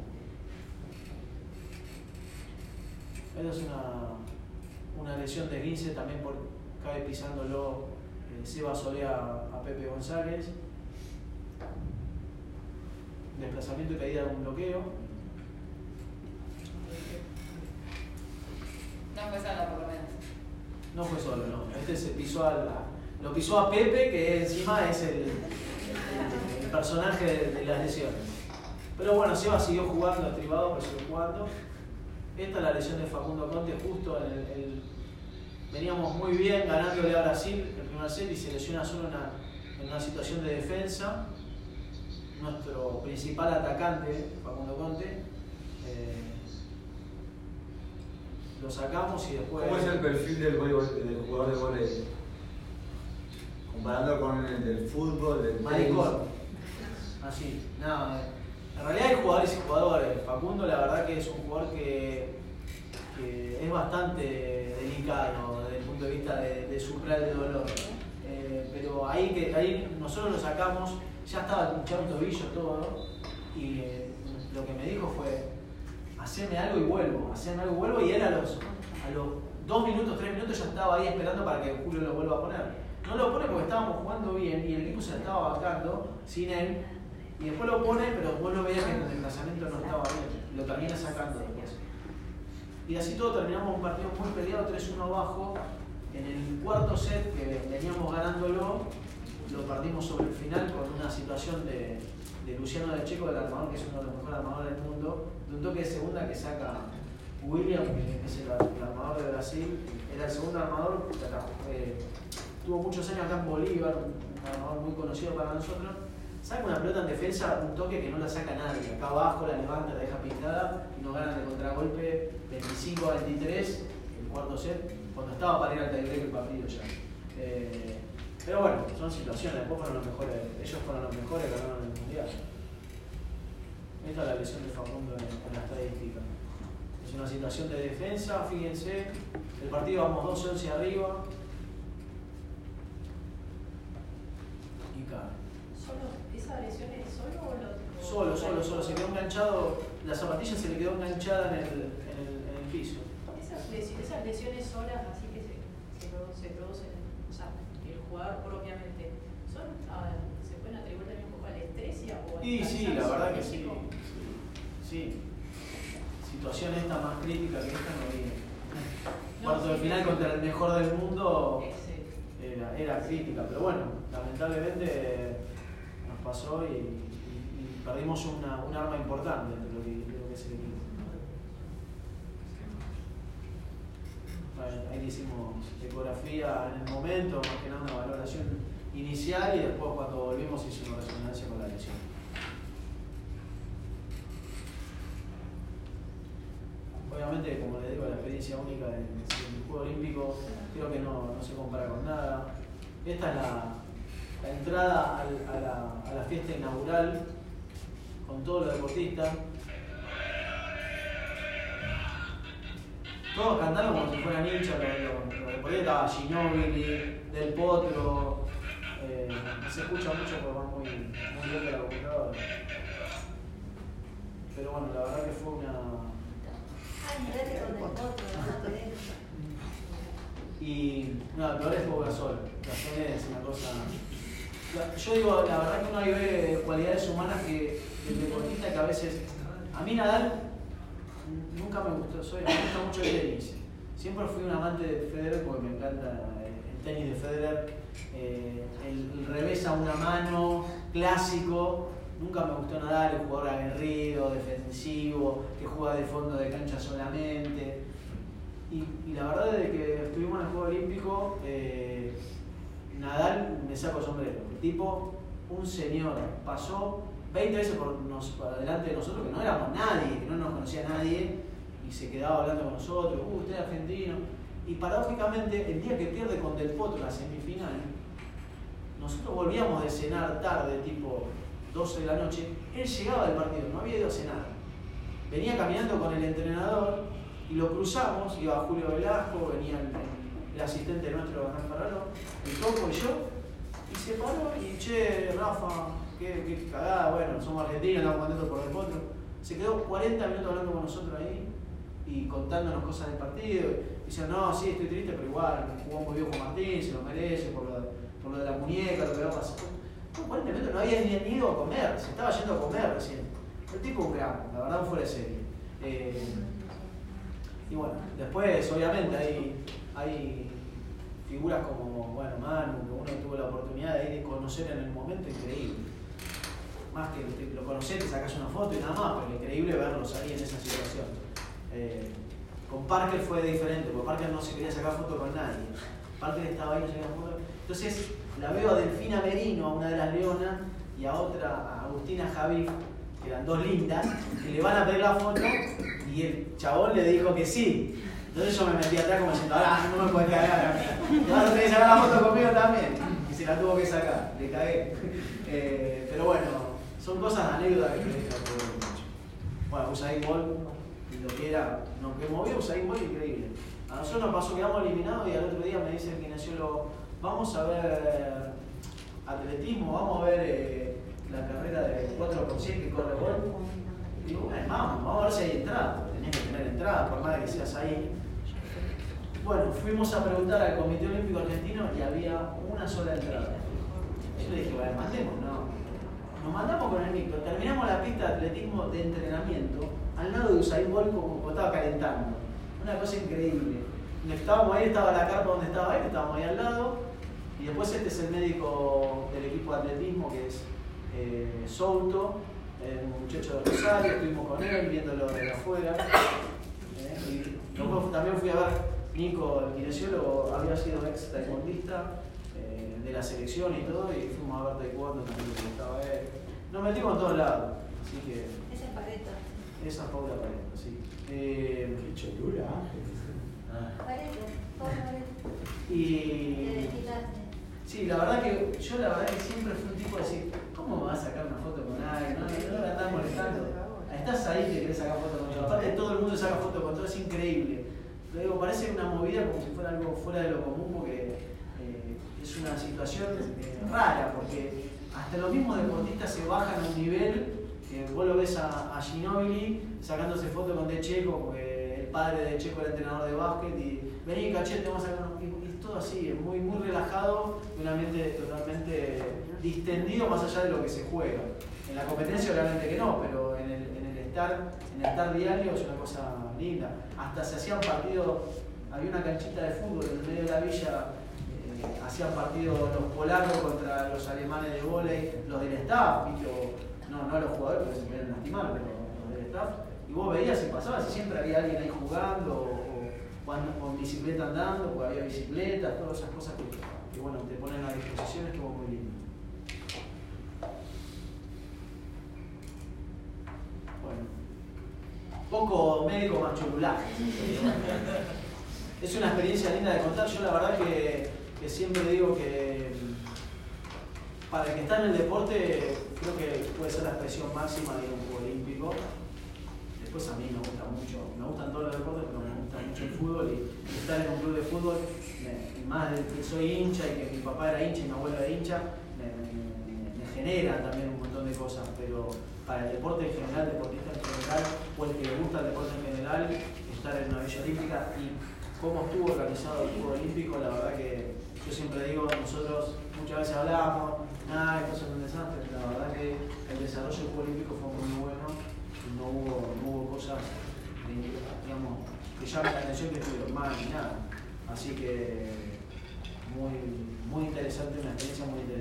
Esa es una lesión de esguince, también por cae pisándolo Seba Solea a Pepe González. Desplazamiento y caída de un bloqueo. No fue solo, por lo menos. No fue solo, no. Este se pisó lo pisó a Pepe, que encima es el personaje de las lesiones. Pero bueno, Seba siguió jugando, estribado, pero siguió jugando. Esta es la lesión de Facundo Conte, justo veníamos muy bien ganándole a Brasil el primer set y se lesiona solo en una situación de defensa. Nuestro principal atacante, Facundo Conte, lo sacamos y después... ¿Cómo es el perfil del jugador de vóley? Comparando con el del fútbol, del maricón. Así, nada. En realidad hay jugadores y jugadores. Facundo la verdad que es un jugador que es bastante delicado desde el punto de vista de su umbral de dolor. Pero ahí nosotros lo sacamos, ya estaba pinchado un tobillo todo, y lo que me dijo fue, haceme algo y vuelvo, y él a los 2 minutos, 3 minutos ya estaba ahí esperando para que Julio lo vuelva a poner. No lo pone porque estábamos jugando bien y el equipo se la estaba bancando sin él, Y después lo pone, pero vos lo veías que en el desplazamiento no estaba bien. Lo termina sacando después. Y así todo terminamos un partido muy peleado, 3-1 abajo. En el cuarto set, que veníamos ganándolo, lo perdimos sobre el final con una situación de Luciano De Checo, del armador, que es uno de los mejores armadores del mundo, de un toque de segunda que saca William, que es el armador de Brasil. Era el segundo armador, tuvo muchos años acá en Bolívar, un armador muy conocido para nosotros. Saca una pelota en defensa, un toque que no la saca nadie. Acá abajo la levanta, la deja pintada y nos ganan de contragolpe 25-23, el cuarto set, cuando estaba para ir al tiebreak el partido ya. Pero bueno, son situaciones, después fueron los mejores, ellos fueron los mejores que ganaron el mundial. Esta es la lesión de Facundo en la estadística. Es una situación de defensa, fíjense, el partido vamos 2-11 arriba y cae. ¿Esa lesión es solo o Solo, se quedó enganchado, la zapatilla se le quedó enganchada en el piso. Esas lesiones solas, así que se producen, o sea, el jugador propiamente, ¿se pueden atribuir también un poco al estrés o al Sí, la verdad que sí. Sí. Situación esta más crítica que esta no viene. Cuarto de final contra el mejor del mundo era crítica, pero bueno, lamentablemente nos pasó y perdimos un arma importante de lo que es el equipo. Ahí hicimos ecografía en el momento, más que nada una valoración inicial y después cuando volvimos hicimos resonancia con la lesión. Obviamente, como les digo, la experiencia única del Juego Olímpico creo que no se compara con nada. Esta es la entrada a la fiesta inaugural con todos los deportistas. Todos cantando como si fueran hinchas, los deportistas, estaba Ginóbili, Del Potro, no se escucha mucho porque va muy bien de la computadora. Pero bueno, la verdad que fue una... Y no, peor es Pau Gasol. Gasol es una cosa... Yo digo, la verdad que uno ahí ve cualidades humanas que el deportista que a veces... A mí Nadal nunca me gustó, me gusta mucho el tenis. Siempre fui un amante de Federer porque me encanta el tenis de Federer. El revés a una mano, clásico. Nunca me gustó Nadal, el jugador aguerrido, defensivo, que juega de fondo de cancha solamente. Y la verdad es que estuvimos en el Juego Olímpico, Nadal me saco el sombrero. El tipo, un señor, pasó 20 veces por delante de nosotros, que no éramos nadie, que no nos conocía nadie, y se quedaba hablando con nosotros, usted es argentino. Y paradójicamente, el día que pierde con Del Potro la semifinal, nosotros volvíamos de cenar tarde, tipo 12 de la noche, él llegaba del partido, no había ido a cenar. Venía caminando con el entrenador y lo cruzamos, iba Julio Velasco, venía el asistente nuestro, Hernán Ferraro, el Toco y yo, y se paró y, che, Rafa, qué cagada, bueno, somos argentinos, estamos contentos por Del Potro. Se quedó 40 minutos hablando con nosotros ahí y contándonos cosas del partido. Y decían, no, sí, estoy triste, pero igual, jugó muy bien Juan Martín, se lo merece por lo de la muñeca, lo que va a pasar. 40 minutos no había ni ido a comer, se estaba yendo a comer recién. El tipo un gran, la verdad, fuera de serie. Y bueno, después obviamente hay figuras como Manu, que uno tuvo la oportunidad de conocer en el momento, increíble. Más que lo conocés, te sacas una foto y nada más, pero increíble verlos ahí en esa situación. Con Parker fue diferente, porque Parker no se quería sacar foto con nadie. Parker estaba ahí, no se quería foto. Entonces la veo a Delfina Merino, a una de las leonas, y a otra, a Agustina Javif, que eran dos lindas, que le van a pedir la foto y el chabón le dijo que sí. Entonces yo me metí atrás como diciendo, no me puedes cagar, te vas a tener que sacar la foto conmigo también. Y se la tuvo que sacar, le cagué. Pero bueno, son cosas anécdotas que me dejan mucho. Bueno, Usain Bolt, lo que era, lo que movió Usain Bolt, increíble. A nosotros nos pasó, quedamos eliminados y al otro día me dice el kinesiólogo, vamos a ver atletismo, vamos a ver la carrera de 4x100 que corre Bolt. Y digo, bueno, vamos a ver si hay entrada, tenés que tener entrada, por más de que seas ahí. Bueno, fuimos a preguntar al Comité Olímpico Argentino y había una sola entrada. Yo le dije, bueno, mandemos, no. nos mandamos con el micro, terminamos la pista de atletismo de entrenamiento al lado de Usain Bolt como estaba calentando. Una cosa increíble. Estábamos ahí, estaba la carpa donde estaba él, estábamos ahí al lado. Y después este es el médico del equipo de atletismo, que es Souto, un muchacho de Rosario, estuvimos con él viéndolo de afuera. Y luego también fui a ver Nico, el kinesiólogo, había sido ex taekwondista de la selección y todo, y fuimos a ver taekwondo también, que estaba él. Nos metimos en todos lados, así que... Esa es Pareto. Esa es Paula Pareto, sí. Qué cholura, Pareto, Paula Pareto. Te Y... desquitaste. Sí, la verdad que yo siempre fui un tipo de decir, ¿cómo me vas a sacar una foto con alguien? No me andás molestando. Estás ahí que querés sacar foto con yo. Aparte todo el mundo saca foto con todo, es increíble. Lo digo, parece una movida como si fuera algo fuera de lo común porque es una situación rara, porque hasta los mismos deportistas se bajan a un nivel que vos lo ves a Ginóbili sacándose foto con De Checo, porque el padre de Checo era entrenador de básquet y vení cachete, vamos a sacar unos... Y todo así, es muy relajado, de un ambiente totalmente distendido más allá de lo que se juega. En la competencia obviamente que no, pero en el estar diario es una cosa linda. Hasta se hacían partidos, había una canchita de fútbol en el medio de la villa, hacían partidos los polacos contra los alemanes de vóley, los del staff, no los jugadores porque se querían lastimar, pero los del staff, y vos veías y pasabas y siempre había alguien ahí jugando o con bicicleta andando, porque había bicicletas, todas esas cosas que bueno, te ponen a disposición, estuvo muy lindo. Bueno, poco médico más chocolaje. Es una experiencia linda de contar. Yo la verdad que siempre digo que para el que está en el deporte creo que puede ser la expresión máxima de un juego olímpico. Después a mí me gusta mucho, me gustan todos los deportes, pero me gusta mucho el fútbol y estar en un club de fútbol, y más de que soy hincha y que mi papá era hincha y mi abuelo era hincha, me generan también un montón de cosas, pero para el deporte en general, deportista en general, o el que le gusta el deporte en general, estar en una Villa Olímpica y cómo estuvo organizado el Juego Olímpico, la verdad que yo siempre digo, nosotros muchas veces hablamos, esto es un desastre, la verdad que el desarrollo del Juego Olímpico fue muy bueno, no hubo cosas, digamos, que llamen la atención que estuvieron mal ni nada, así que muy interesante, una experiencia muy interesante.